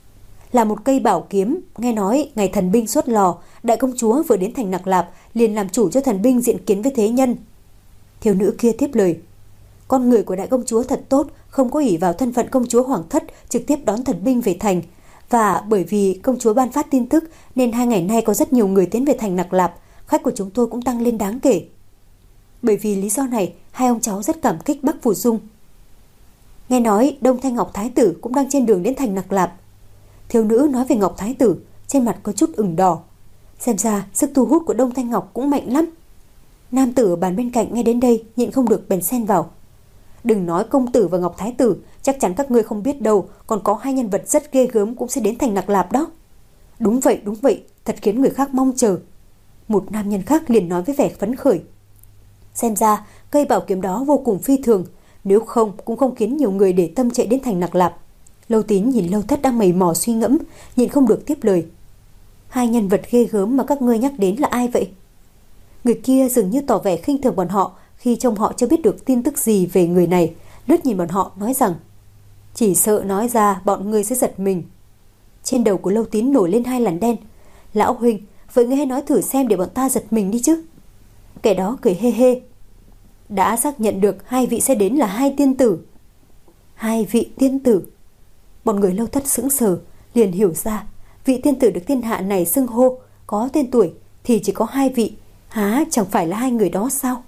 S1: là một cây bảo kiếm. Nghe nói ngày thần binh xuất lò, đại công chúa vừa đến thành Nặc Lạp liền làm chủ cho thần binh diện kiến với thế nhân. Thiếu nữ kia tiếp lời. Con người của đại công chúa thật tốt, không có ỷ vào thân phận công chúa hoàng thất trực tiếp đón thần binh về thành. Và bởi vì công chúa ban phát tin tức nên hai ngày nay có rất nhiều người tiến về thành Nặc Lạp, khách của chúng tôi cũng tăng lên đáng kể. Bởi vì lý do này, hai ông cháu rất cảm kích Bắc Phủ Dung. Nghe nói Đông Thanh Ngọc Thái tử cũng đang trên đường đến thành Nặc Lạp. Thiếu nữ nói về Ngọc Thái tử, trên mặt có chút ửng đỏ. Xem ra sức thu hút của Đông Thanh Ngọc cũng mạnh lắm. Nam tử ở bàn bên cạnh nghe đến đây nhịn không được bèn xen vào. Đừng nói công tử và Ngọc Thái tử, chắc chắn các ngươi không biết đâu, còn có hai nhân vật rất ghê gớm cũng sẽ đến thành Nặc Lạp đó. Đúng vậy, đúng vậy, thật khiến người khác mong chờ. Một nam nhân khác liền nói với vẻ phấn khởi. Xem ra cây bảo kiếm đó vô cùng phi thường, nếu không cũng không khiến nhiều người để tâm chạy đến thành Nặc Lạp. Lâu Tín nhìn Lâu Thất đang mày mò suy ngẫm, nhịn không được tiếp lời. Hai nhân vật ghê gớm mà các ngươi nhắc đến là ai vậy? Người kia dường như tỏ vẻ khinh thường bọn họ khi trông họ chưa biết được tin tức gì về người này, lướt nhìn bọn họ nói rằng chỉ sợ nói ra bọn ngươi sẽ giật mình. Trên đầu của Lâu Tín nổi lên hai làn đen. Lão huynh, vậy ngươi hãy nói thử xem để bọn ta giật mình đi chứ. Kẻ đó cười hê hê. Đã xác nhận được hai vị sẽ đến là hai tiên tử. Hai vị tiên tử. Bọn người Lâu Thất sững sờ, liền hiểu ra vị tiên tử được thiên hạ này xưng hô có tên tuổi thì chỉ có hai vị, há chẳng phải là hai người đó sao?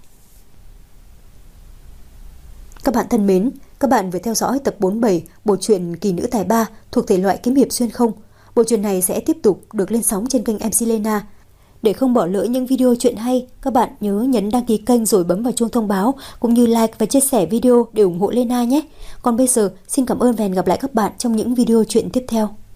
S1: Các bạn thân mến, các bạn vừa theo dõi tập bốn mươi bảy bộ truyện Kỳ Nữ Tài Ba thuộc thể loại kiếm hiệp xuyên không. Bộ truyện này sẽ tiếp tục được lên sóng trên kênh em xê Lena. Để không bỏ lỡ những video truyện hay, các bạn nhớ nhấn đăng ký kênh rồi bấm vào chuông thông báo, cũng như like và chia sẻ video để ủng hộ Lena nhé. Còn bây giờ, xin cảm ơn và hẹn gặp lại các bạn trong những video truyện tiếp theo.